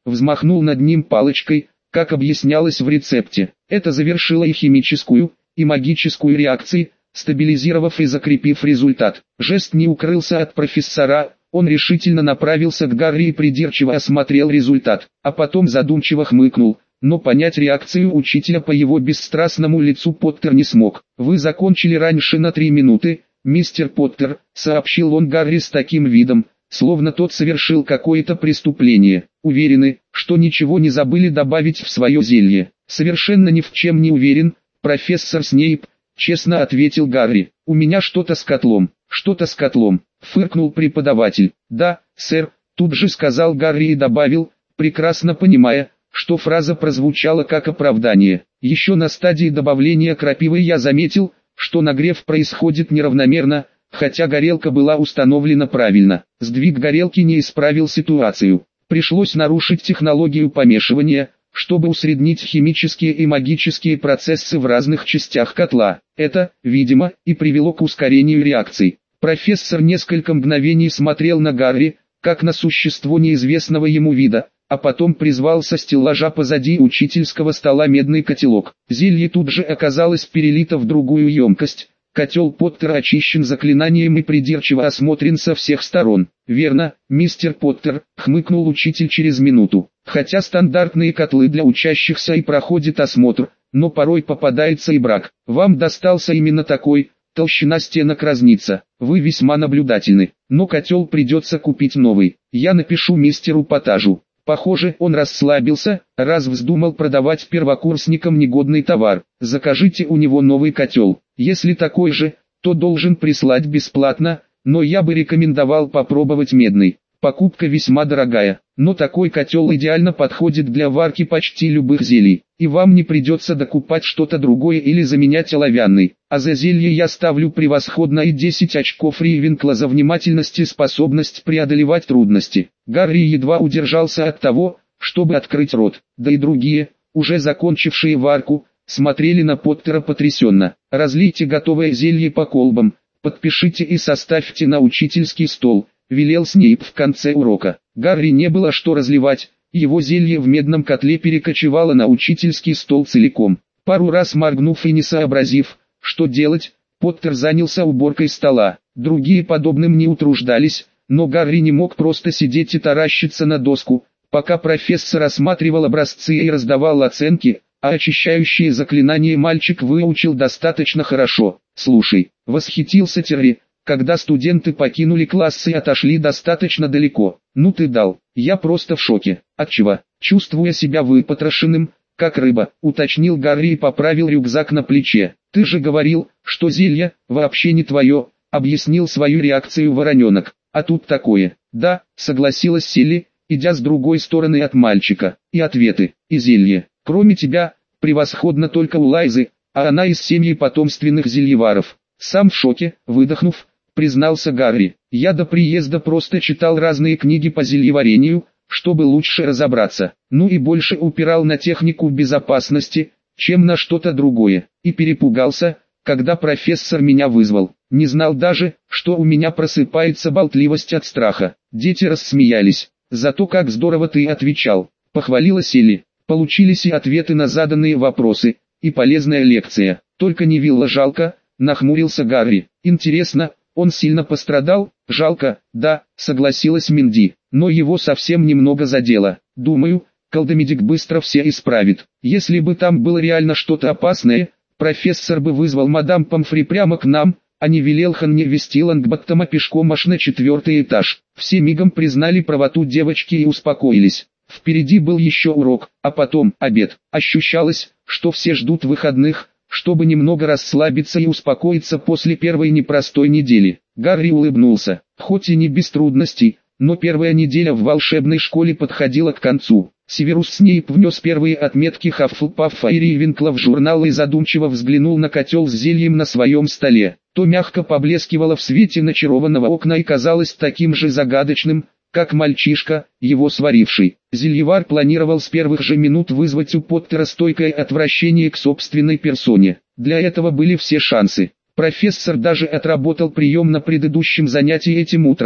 взмахнул над ним палочкой, как объяснялось в рецепте. Это завершило и химическую, и магическую реакции, стабилизировав и закрепив результат. Жест не укрылся от профессора, он решительно направился к Гарри и придирчиво осмотрел результат, а потом задумчиво хмыкнул, но понять реакцию учителя по его бесстрастному лицу Поттер не смог. «Вы закончили раньше на 3 минуты, мистер Поттер», — сообщил он Гарри с таким видом, словно тот совершил какое-то преступление. «Уверены, что ничего не забыли добавить в свое зелье?» «Совершенно ни в чем не уверен, профессор Снейп», — честно ответил Гарри. «У меня что-то с котлом». «Что-то с котлом», — фыркнул преподаватель. «Да, сэр», — тут же сказал Гарри и добавил, прекрасно понимая, что фраза прозвучала как оправдание. «Еще на стадии добавления крапивы я заметил, что нагрев происходит неравномерно, хотя горелка была установлена правильно. Сдвиг горелки не исправил ситуацию. Пришлось нарушить технологию помешивания, чтобы усреднить химические и магические процессы в разных частях котла. Это, видимо, и привело к ускорению реакций». Профессор несколько мгновений смотрел на Гарри, как на существо неизвестного ему вида, а потом призвал со стеллажа позади учительского стола медный котелок. Зелье тут же оказалось перелито в другую емкость. Котел Поттера очищен заклинанием и придирчиво осмотрен со всех сторон. «Верно, мистер Поттер», — хмыкнул учитель через минуту. «Хотя стандартные котлы для учащихся и проходят осмотр, но порой попадается и брак. Вам достался именно такой, толщина стенок разнится. Вы весьма наблюдательны, но котел придется купить новый. Я напишу мистеру Потажу». Похоже, он расслабился, раз вздумал продавать первокурсникам негодный товар. «Закажите у него новый котел. Если такой же, то должен прислать бесплатно, но я бы рекомендовал попробовать медный. Покупка весьма дорогая, но такой котел идеально подходит для варки почти любых зелий, и вам не придется докупать что-то другое или заменять оловянный. А за зелье я ставлю превосходно и 10 очков Рейвенкла за внимательность и способность преодолевать трудности». Гарри едва удержался от того, чтобы открыть рот, да и другие, уже закончившие варку, смотрели на Поттера потрясенно. «Разлейте готовое зелье по колбам, подпишите и составьте на учительский стол», — велел Снейп в конце урока. Гарри не было что разливать, его зелье в медном котле перекочевало на учительский стол целиком. Пару раз моргнув и не сообразив, что делать, Поттер занялся уборкой стола. Другие подобным не утруждались, но Гарри не мог просто сидеть и таращиться на доску, пока профессор осматривал образцы и раздавал оценки, а очищающие заклинания мальчик выучил достаточно хорошо. «Слушай», — восхитился Терри, когда студенты покинули класс и отошли достаточно далеко. «Ну ты дал, я просто в шоке». «Отчего?» «Чувствуя себя выпотрошенным, как рыба», — уточнил Гарри и поправил рюкзак на плече. «Ты же говорил, что зелье вообще не твое», — объяснил свою реакцию вороненок. «А тут такое». «Да», — согласилась Селли, идя с другой стороны от мальчика. «И ответы, и зелье. Кроме тебя, превосходно только у Лайзы, а она из семьи потомственных зельеваров». «Сам в шоке», — выдохнув, признался Гарри. «Я до приезда просто читал разные книги по зельеварению, чтобы лучше разобраться. Ну и больше упирал на технику безопасности, чем на что-то другое. И перепугался, когда профессор меня вызвал. Не знал даже, что у меня просыпается болтливость от страха». Дети рассмеялись. «Зато как здорово ты отвечал», — похвалила Селли. Получились и ответы на заданные вопросы, и полезная лекция. «Только не Вилла жалко», — нахмурился Гарри. «Интересно, он сильно пострадал?» «Жалко, да», — согласилась Минди, «но его совсем немного задело. Думаю, колдомедик быстро все исправит. Если бы там было реально что-то опасное, профессор бы вызвал мадам Помфри прямо к нам, а не велел Ханне вести Лонгботтома пешком аж на 4-й этаж». Все мигом признали правоту девочки и успокоились. Впереди был еще урок, а потом обед. Ощущалось, что все ждут выходных, чтобы немного расслабиться и успокоиться после первой непростой недели. Гарри улыбнулся, хоть и не без трудностей, но первая неделя в волшебной школе подходила к концу. Северус Снейп внес первые отметки Хаффлпаффа и Рейвенкла в журнал и задумчиво взглянул на котел с зельем на своем столе. То мягко поблескивало в свете начарованного окна и казалось таким же загадочным, как мальчишка, его сваривший. Зельевар планировал с первых же минут вызвать у Поттера стойкое отвращение к собственной персоне. Для этого были все шансы. Профессор даже отработал прием на предыдущем занятии этим утром,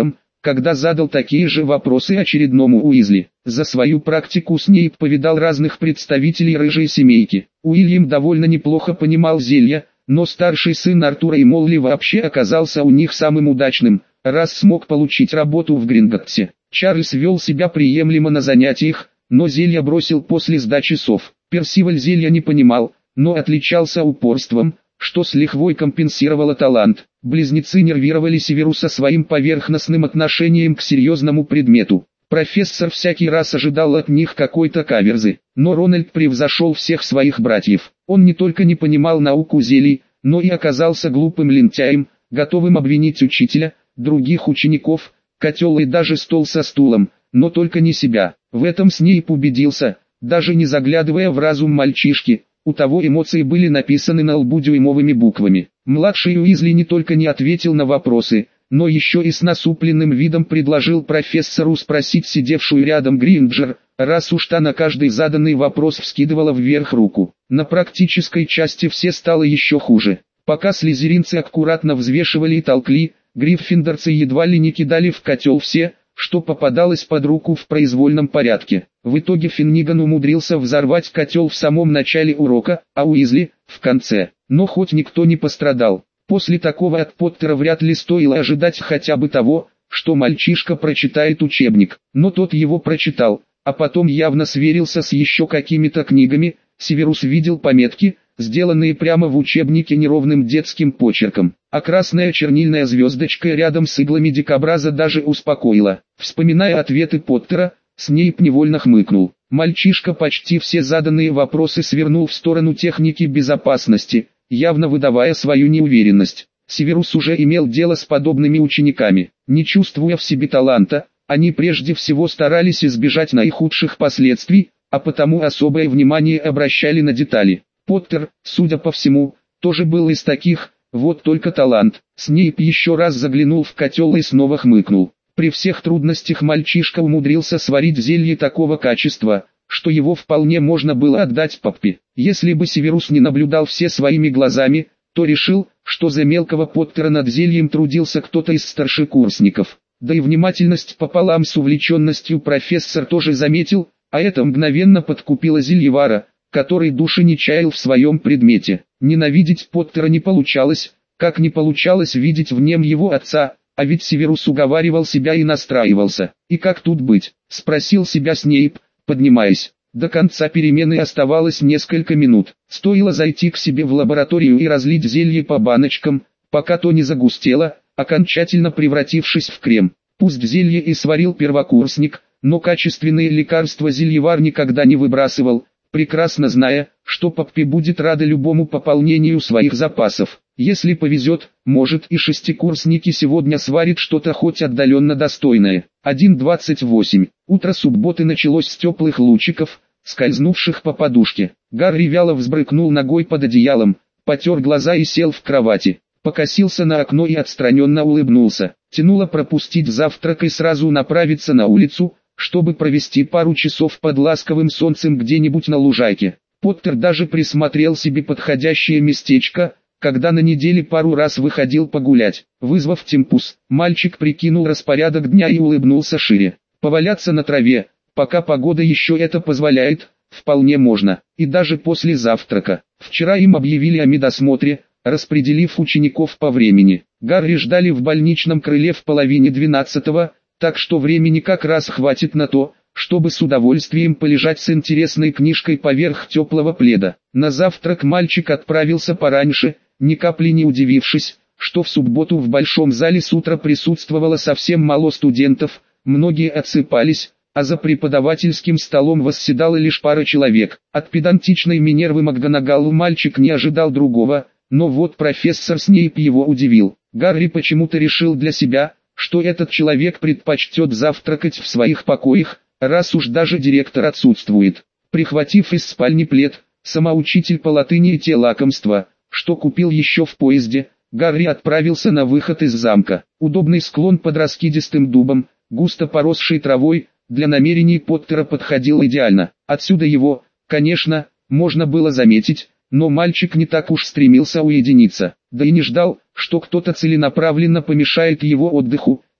когда задал такие же вопросы очередному Уизли. За свою практику Снейп повидал разных представителей рыжей семейки. Уильям довольно неплохо понимал зелья, но старший сын Артура и Молли вообще оказался у них самым удачным, раз смог получить работу в Гринготтсе. Чарльз вел себя приемлемо на занятиях, но зелья бросил после сдачи сов. Персиваль зелья не понимал, но отличался упорством, что с лихвой компенсировало талант. Близнецы нервировали Северуса своим поверхностным отношением к серьезному предмету. Профессор всякий раз ожидал от них какой-то каверзы, но Рональд превзошел всех своих братьев. Он не только не понимал науку зелий, но и оказался глупым лентяем, готовым обвинить учителя, других учеников, котел и даже стол со стулом, но только не себя. В этом Снейп убедился, даже не заглядывая в разум мальчишки. У того эмоции были написаны на лбу дюймовыми буквами. Младший Уизли не только не ответил на вопросы, но еще и с насупленным видом предложил профессору спросить сидевшую рядом Гринджер, раз уж та на каждый заданный вопрос вскидывала вверх руку. На практической части все стало еще хуже. Пока слизеринцы аккуратно взвешивали и толкли, гриффиндорцы едва ли не кидали в котел все, что попадалось под руку в произвольном порядке. В итоге Финниган умудрился взорвать котел в самом начале урока, а Уизли – в конце. Но хоть никто не пострадал. После такого от Поттера вряд ли стоило ожидать хотя бы того, что мальчишка прочитает учебник. Но тот его прочитал, а потом явно сверился с еще какими-то книгами. Северус видел пометки, сделанные прямо в учебнике неровным детским почерком, а красная чернильная звездочка рядом с иглами дикобраза даже успокоила. Вспоминая ответы Поттера, Снейп невольно хмыкнул. Мальчишка почти все заданные вопросы свернул в сторону техники безопасности, явно выдавая свою неуверенность. Северус уже имел дело с подобными учениками. Не чувствуя в себе таланта, они прежде всего старались избежать наихудших последствий, а потому особое внимание обращали на детали. Поттер, судя по всему, тоже был из таких, вот только талант. Снейп еще раз заглянул в котел и снова хмыкнул. При всех трудностях мальчишка умудрился сварить зелье такого качества, что его вполне можно было отдать Поппи. Если бы Северус не наблюдал все своими глазами, то решил, что за мелкого Поттера над зельем трудился кто-то из старшекурсников. Да и внимательность пополам с увлеченностью профессор тоже заметил, а это мгновенно подкупило зельевара, который души не чаял в своем предмете. Ненавидеть Поттера не получалось, как не получалось видеть в нем его отца, а ведь Северус уговаривал себя и настраивался. «И как тут быть?» – спросил себя Снейп, поднимаясь. До конца перемены оставалось несколько минут. Стоило зайти к себе в лабораторию и разлить зелье по баночкам, пока то не загустело, окончательно превратившись в крем. Пусть зелье и сварил первокурсник, но качественные лекарства зельевар никогда не выбрасывал, прекрасно зная, что Поппи будет рада любому пополнению своих запасов. Если повезет, может и шестикурсники сегодня сварят что-то хоть отдаленно достойное. 1:28. Утро субботы началось с теплых лучиков, скользнувших по подушке. Гарри вяло взбрыкнул ногой под одеялом, потер глаза и сел в кровати. Покосился на окно и отстраненно улыбнулся. Тянуло пропустить завтрак и сразу направиться на улицу, чтобы провести пару часов под ласковым солнцем где-нибудь на лужайке. Поттер даже присмотрел себе подходящее местечко, когда на неделе пару раз выходил погулять. Вызвав Тимпус, мальчик прикинул распорядок дня и улыбнулся шире. Поваляться на траве, пока погода еще это позволяет, вполне можно, и даже после завтрака. Вчера им объявили о медосмотре, распределив учеников по времени. Гарри ждали в больничном крыле в 11:30, так что времени как раз хватит на то, чтобы с удовольствием полежать с интересной книжкой поверх теплого пледа. На завтрак мальчик отправился пораньше, ни капли не удивившись, что в субботу в большом зале с утра присутствовало совсем мало студентов, многие отсыпались, а за преподавательским столом восседала лишь пара человек. От педантичной Минервы МакГонагалл мальчик не ожидал другого, но вот профессор Снейп его удивил. Гарри почему-то решил для себя, что этот человек предпочтет завтракать в своих покоях, раз уж даже директор отсутствует. Прихватив из спальни плед, самоучитель по латыни и те лакомства, что купил еще в поезде, Гарри отправился на выход из замка. Удобный склон под раскидистым дубом, густо поросший травой, для намерений Поттера подходил идеально. Отсюда его, конечно, можно было заметить, но мальчик не так уж стремился уединиться, да и не ждал, что кто-то целенаправленно помешает его отдыху,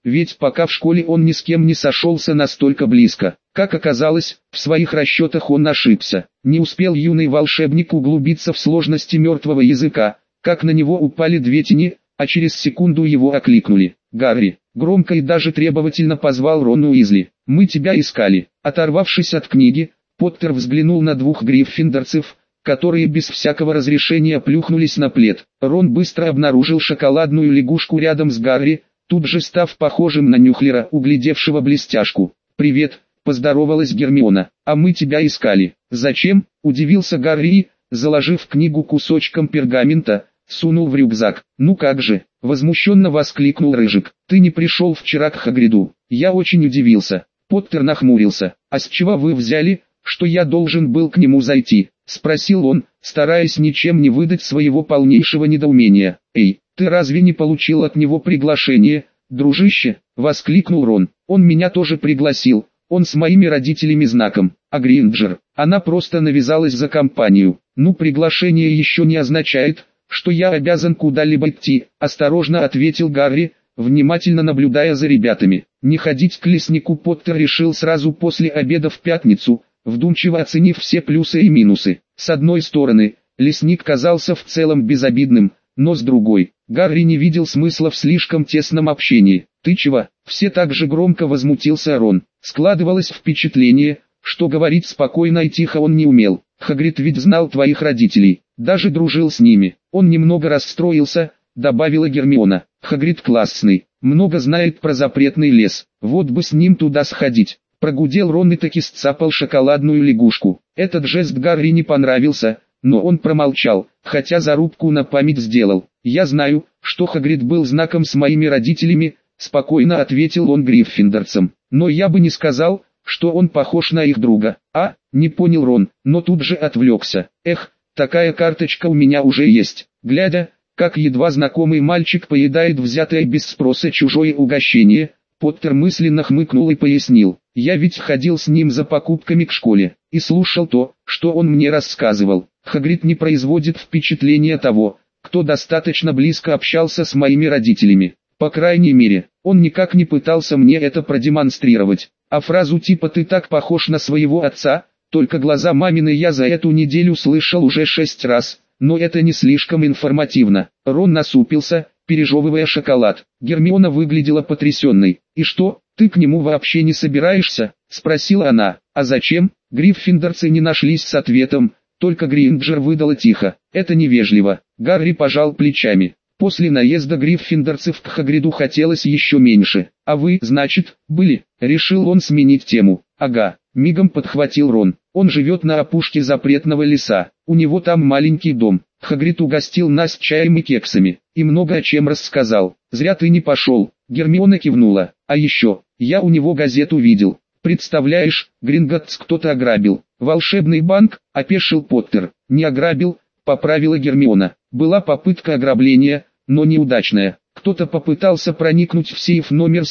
ведь пока в школе он ни с кем не сошелся настолько близко. Как оказалось, в своих расчетах он ошибся. Не успел юный волшебник углубиться в сложности мертвого языка, как на него упали две тени, а через секунду его окликнули. «Гарри!» Громко и даже требовательно позвал Рон Уизли. «Мы тебя искали». Оторвавшись от книги, Поттер взглянул на двух гриффиндорцев, которые без всякого разрешения плюхнулись на плед. Рон быстро обнаружил шоколадную лягушку рядом с Гарри, тут же став похожим на Нюхлера, углядевшего блестяшку. «Привет», — поздоровалась Гермиона, — «а мы тебя искали». «Зачем?» — удивился Гарри и, заложив книгу кусочком пергамента, сунул в рюкзак. «Ну как же!» — возмущенно воскликнул Рыжик. «Ты не пришел вчера к Хагриду». Я очень удивился. Поттер нахмурился. «А с чего вы взяли, что я должен был к нему зайти?» — спросил он, стараясь ничем не выдать своего полнейшего недоумения. «Эй, ты разве не получил от него приглашение, дружище?» — воскликнул Рон. «Он меня тоже пригласил, он с моими родителями знаком, а Гринджер, она просто навязалась за компанию». «Ну, приглашение еще не означает, что я обязан куда-либо идти», — осторожно ответил Гарри, внимательно наблюдая за ребятами. Не ходить к леснику Поттер решил сразу после обеда в пятницу, вдумчиво оценив все плюсы и минусы. С одной стороны, лесник казался в целом безобидным, но с другой, Гарри не видел смысла в слишком тесном общении. «Ты чего?» — все так же громко возмутился Рон. Складывалось впечатление, что говорить спокойно и тихо он не умел. «Хагрид ведь знал твоих родителей, даже дружил с ними». «Он немного расстроился», — добавила Гермиона. «Хагрид классный, много знает про запретный лес, вот бы с ним туда сходить». Прогудел Рон и таки сцапал шоколадную лягушку. Этот жест Гарри не понравился, но он промолчал, хотя зарубку на память сделал. «Я знаю, что Хагрид был знаком с моими родителями», — спокойно ответил он гриффиндорцам. «Но я бы не сказал, что он похож на их друга». «А?» — не понял Рон, но тут же отвлекся. «Эх, такая карточка у меня уже есть». Глядя, как едва знакомый мальчик поедает взятое без спроса чужое угощение, Поттер мысленно хмыкнул и пояснил. «Я ведь ходил с ним за покупками к школе, и слушал то, что он мне рассказывал. Хагрид не производит впечатления того, кто достаточно близко общался с моими родителями. По крайней мере, он никак не пытался мне это продемонстрировать. А фразу типа «ты так похож на своего отца», только глаза мамины я за эту неделю слышал уже 6 раз, но это не слишком информативно». Рон насупился, пережевывая шоколад. Гермиона выглядела потрясенной. «И что, ты к нему вообще не собираешься?» — спросила она. «А зачем?» Гриффиндорцы не нашлись с ответом, только Гринджер выдала тихо. «Это невежливо». Гарри пожал плечами. После наезда гриффиндорцев к Хагриду хотелось еще меньше. «А вы, значит, были?» — решил он сменить тему. «Ага», — мигом подхватил Рон. «Он живет на опушке запретного леса. У него там маленький дом. Хагрид угостил нас чаем и кексами, и много о чем рассказал. Зря ты не пошел». Гермиона кивнула. «А еще, я у него газету видел. Представляешь, Гринготтс кто-то ограбил». «Волшебный банк?» — опешил Поттер. «Не ограбил», — поправила Гермиона. «Была попытка ограбления, но неудачная. Кто-то попытался проникнуть в сейф номер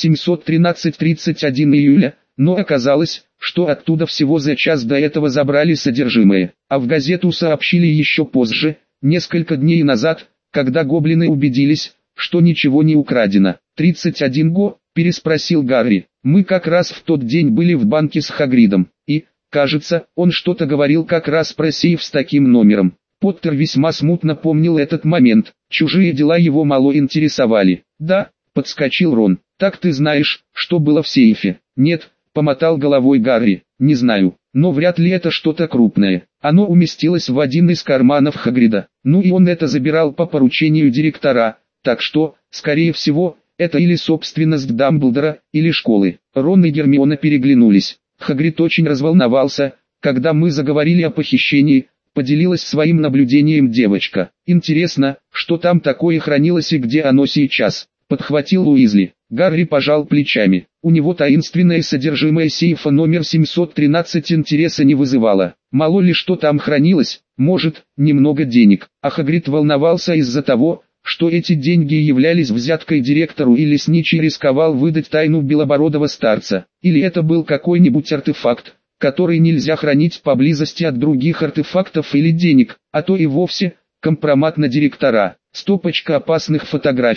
713-31 июля, но оказалось, что оттуда всего за час до этого забрали содержимое. А в газету сообщили еще позже, несколько дней назад, когда гоблины убедились, что ничего не украдено». «31 го?» — переспросил Гарри. «Мы как раз в тот день были в банке с Хагридом, и, кажется, он что-то говорил как раз про сейф с таким номером». Поттер весьма смутно помнил этот момент, чужие дела его мало интересовали. «Да», — подскочил Рон, — «так ты знаешь, что было в сейфе?» «Нет», — помотал головой Гарри, — «не знаю, но вряд ли это что-то крупное. Оно уместилось в один из карманов Хагрида, ну и он это забирал по поручению директора, так что, скорее всего, это или собственность Дамблдора, или школы». Рон и Гермиона переглянулись. «Хагрид очень разволновался, когда мы заговорили о похищении», — поделилась своим наблюдением девочка. «Интересно, что там такое хранилось и где оно сейчас?» — подхватил Уизли. Гарри пожал плечами. У него таинственное содержимое сейфа номер 713 интереса не вызывало. Мало ли что там хранилось, может, немного денег. А Хагрид волновался из-за того, что эти деньги являлись взяткой директору, и лесничий рисковал выдать тайну белобородого старца. Или это был какой-нибудь артефакт, который нельзя хранить поблизости от других артефактов или денег, а то и вовсе компромат на директора. Стопочка опасных фотографий,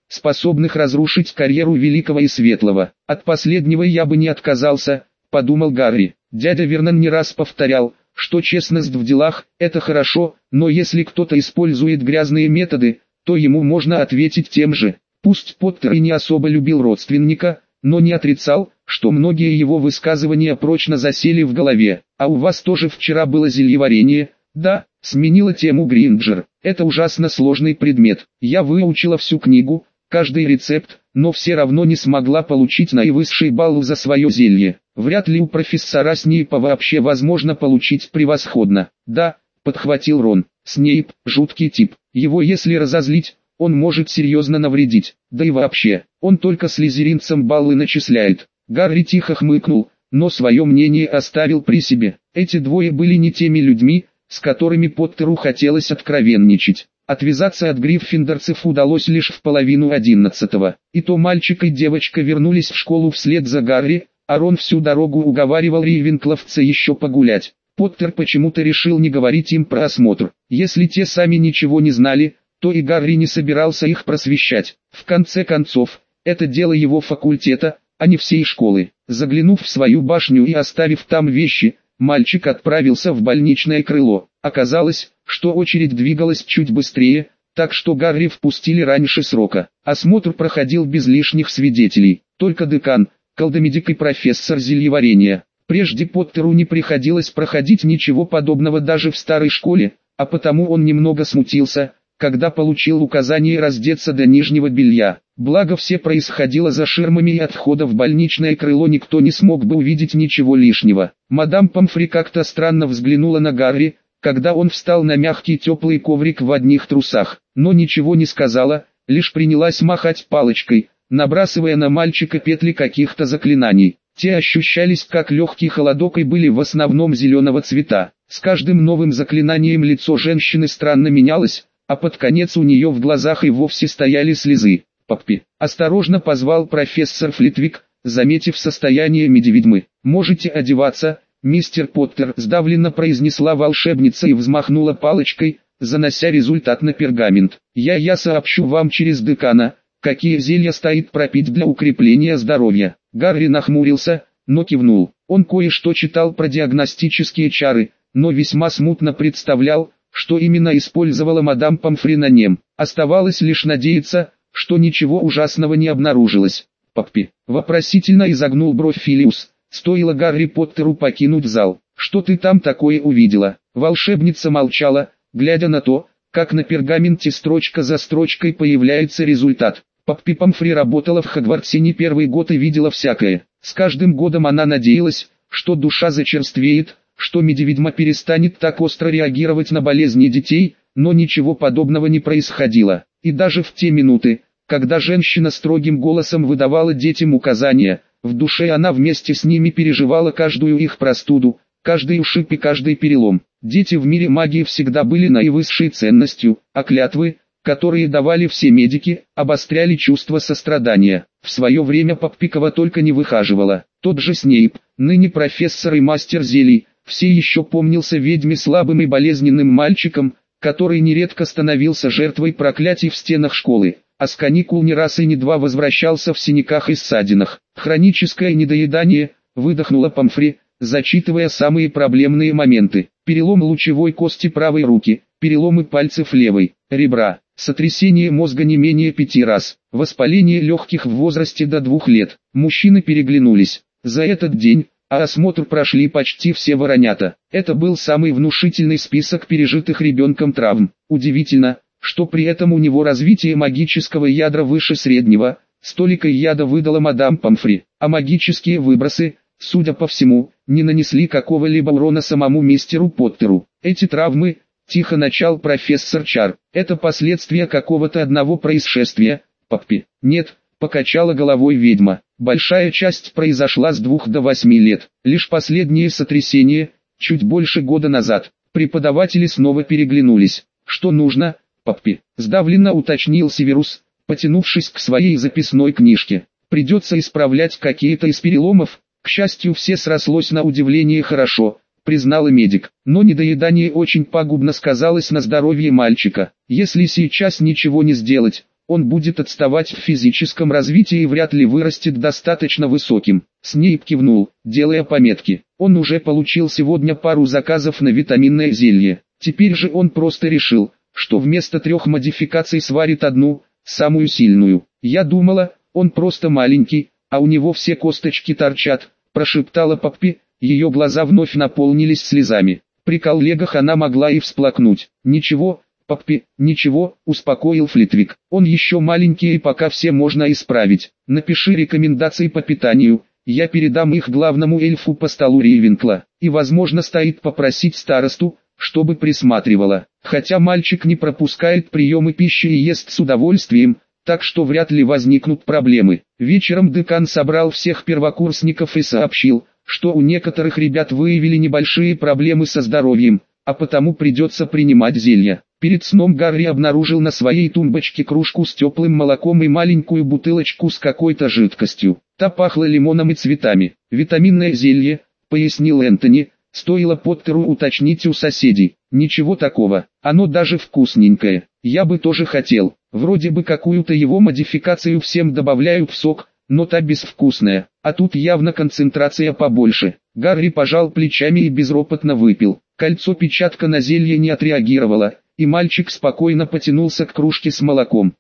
способных разрушить карьеру великого и светлого. От последнего я бы не отказался, подумал Гарри. Дядя Вернон не раз повторял, что честность в делах – это хорошо, но если кто-то использует грязные методы, то ему можно ответить тем же. Пусть Поттер и не особо любил родственника, но не отрицал, что многие его высказывания прочно засели в голове. «А у вас тоже вчера было зельеварение?» «Да», — сменила тему Гринджер. «Это ужасно сложный предмет. Я выучила всю книгу, каждый рецепт, но все равно не смогла получить наивысший балл за свое зелье. Вряд ли у профессора Снейпа вообще возможно получить превосходно». «Да», — подхватил Рон. «Снейп — жуткий тип. Его если разозлить, он может серьезно навредить. Да и вообще, он только слизеринцам баллы начисляет». Гарри тихо хмыкнул, но свое мнение оставил при себе. Эти двое были не теми людьми, с которыми Поттеру хотелось откровенничать. Отвязаться от гриффиндорцев удалось лишь в половину 11-го. И то мальчик и девочка вернулись в школу вслед за Гарри, а Рон всю дорогу уговаривал рейвенкловца еще погулять. Поттер почему-то решил не говорить им про осмотр. Если те сами ничего не знали, то и Гарри не собирался их просвещать. В конце концов, это дело его факультета, а не всей школы. Заглянув в свою башню и оставив там вещи, мальчик отправился в больничное крыло. Оказалось, что очередь двигалась чуть быстрее, так что Гарри впустили раньше срока. Осмотр проходил без лишних свидетелей. Только декан, колдомедик и профессор зельеварения. Прежде Поттеру не приходилось проходить ничего подобного даже в старой школе, а потому он немного смутился, когда получил указание раздеться до нижнего белья. Благо все происходило за ширмами, и от входа в больничное крыло никто не смог бы увидеть ничего лишнего. Мадам Помфри как-то странно взглянула на Гарри, когда он встал на мягкий теплый коврик в одних трусах, но ничего не сказала, лишь принялась махать палочкой, набрасывая на мальчика петли каких-то заклинаний. Те ощущались как легкий холодок и были в основном зеленого цвета. С каждым новым заклинанием лицо женщины странно менялось, а под конец у нее в глазах и вовсе стояли слезы. «Поппи!» – осторожно позвал профессор Флитвик, заметив состояние медведьмы. «Можете одеваться, мистер Поттер», – сдавленно произнесла волшебница и взмахнула палочкой, занося результат на пергамент. «Я сообщу вам через декана, какие зелья стоит пропить для укрепления здоровья». Гарри нахмурился, но кивнул. Он кое-что читал про диагностические чары, но весьма смутно представлял, что именно использовала мадам Помфри на нем. Оставалось лишь надеяться, что ничего ужасного не обнаружилось. «Поппи!» – вопросительно изогнул бровь Филиус. Стоило Гарри Поттеру покинуть зал. «Что ты там такое увидела?» Волшебница молчала, глядя на то, как на пергаменте строчка за строчкой появляется результат. Поппи Помфри работала в Хогвартсе не первый год и видела всякое. С каждым годом она надеялась, что душа зачерствеет, что медведьма перестанет так остро реагировать на болезни детей, но ничего подобного не происходило. И даже в те минуты, когда женщина строгим голосом выдавала детям указания, в душе она вместе с ними переживала каждую их простуду, каждый ушиб и каждый перелом. Дети в мире магии всегда были наивысшей ценностью, а клятвы, которые давали все медики, обостряли чувство сострадания. В свое время Поппикова только не выхаживала. Тот же Снейп, ныне профессор и мастер зелий, все еще помнился ведьме слабым и болезненным мальчиком, который нередко становился жертвой проклятий в стенах школы, а с каникул не раз и не два возвращался в синяках и ссадинах. «Хроническое недоедание», — выдохнула Помфри, зачитывая самые проблемные моменты. Перелом лучевой кости правой руки, переломы пальцев левой, ребра, сотрясение мозга не менее 5 раз, воспаление легких в возрасте до 2 лет. Мужчины переглянулись. За этот день, а осмотр прошли почти все воронята. Это был самый внушительный список пережитых ребенком травм. Удивительно, что при этом у него развитие магического ядра выше среднего, столько яда выдала мадам Помфри, а магические выбросы, судя по всему, не нанесли какого-либо урона самому мистеру Поттеру. Эти травмы, тихо начал профессор Чар, это последствия какого-то одного происшествия, Поппи. Нет, покачала головой ведьма. Большая часть произошла с 2 до 8 лет. Лишь последнее сотрясение, чуть больше года назад. Преподаватели снова переглянулись. Что нужно, Поппи? Сдавленно уточнил Северус, потянувшись к своей записной книжке. Придется исправлять какие-то из переломов. К счастью, все срослось на удивление хорошо, признала медик. Но недоедание очень пагубно сказалось на здоровье мальчика. Если сейчас ничего не сделать, он будет отставать в физическом развитии и вряд ли вырастет достаточно высоким. Снейп кивнул, делая пометки. Он уже получил сегодня пару заказов на витаминное зелье. Теперь же он просто решил, что вместо 3 модификаций сварит одну, самую сильную. «Я думала, он просто маленький, а у него все косточки торчат», – прошептала Поппи, ее глаза вновь наполнились слезами. При коллегах она могла и всплакнуть. «Ничего, Поппи, ничего», – успокоил Флитвик. «Он еще маленький и пока все можно исправить. Напиши рекомендации по питанию, я передам их главному эльфу по столу Рейвенкла, и возможно стоит попросить старосту, чтобы присматривала. Хотя мальчик не пропускает приемы пищи и ест с удовольствием, так что вряд ли возникнут проблемы». Вечером декан собрал всех первокурсников и сообщил, что у некоторых ребят выявили небольшие проблемы со здоровьем, а потому придется принимать зелья. Перед сном Гарри обнаружил на своей тумбочке кружку с теплым молоком и маленькую бутылочку с какой-то жидкостью. Та пахла лимоном и цветами. «Витаминное зелье», — пояснил Энтони, — стоило Поттеру уточнить у соседей. «Ничего такого, оно даже вкусненькое. Я бы тоже хотел. Вроде бы какую-то его модификацию всем добавляют в сок, но та безвкусная, а тут явно концентрация побольше». Гарри пожал плечами и безропотно выпил. Кольцо-печатка на зелье не отреагировало, и мальчик спокойно потянулся к кружке с молоком.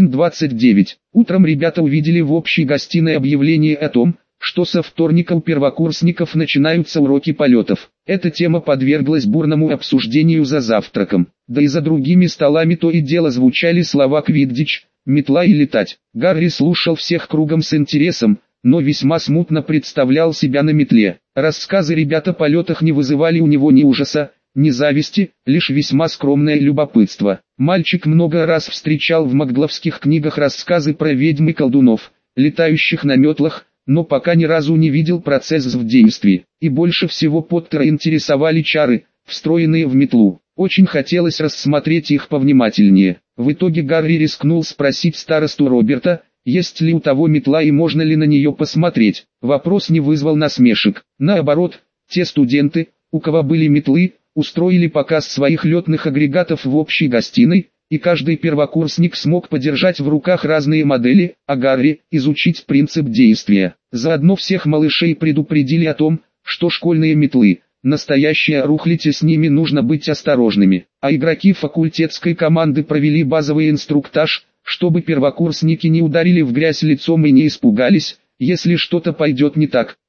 1:29. Утром ребята увидели в общей гостиной объявление о том, что со вторника у первокурсников начинаются уроки полетов. Эта тема подверглась бурному обсуждению за завтраком. Да и за другими столами то и дело звучали слова «квиддич», «метла» и «летать». Гарри слушал всех кругом с интересом, но весьма смутно представлял себя на метле. Рассказы ребят о полетах не вызывали у него ни ужаса, ни зависти, лишь весьма скромное любопытство. Мальчик много раз встречал в магловских книгах рассказы про ведьм и колдунов, летающих на метлах, но пока ни разу не видел процесс в действии. И больше всего Поттера интересовали чары, встроенные в метлу. Очень хотелось рассмотреть их повнимательнее. В итоге Гарри рискнул спросить старосту Роберта, есть ли у того метла и можно ли на нее посмотреть. Вопрос не вызвал насмешек. Наоборот, те студенты, у кого были метлы, устроили показ своих летных агрегатов в общей гостиной, и каждый первокурсник смог подержать в руках разные модели, а Гарри – изучить принцип действия. Заодно всех малышей предупредили о том, что школьные метлы – настоящая рухлядь, и с ними нужно быть осторожными. А игроки факультетской команды провели базовый инструктаж, чтобы первокурсники не ударили в грязь лицом и не испугались, если что-то пойдет не так.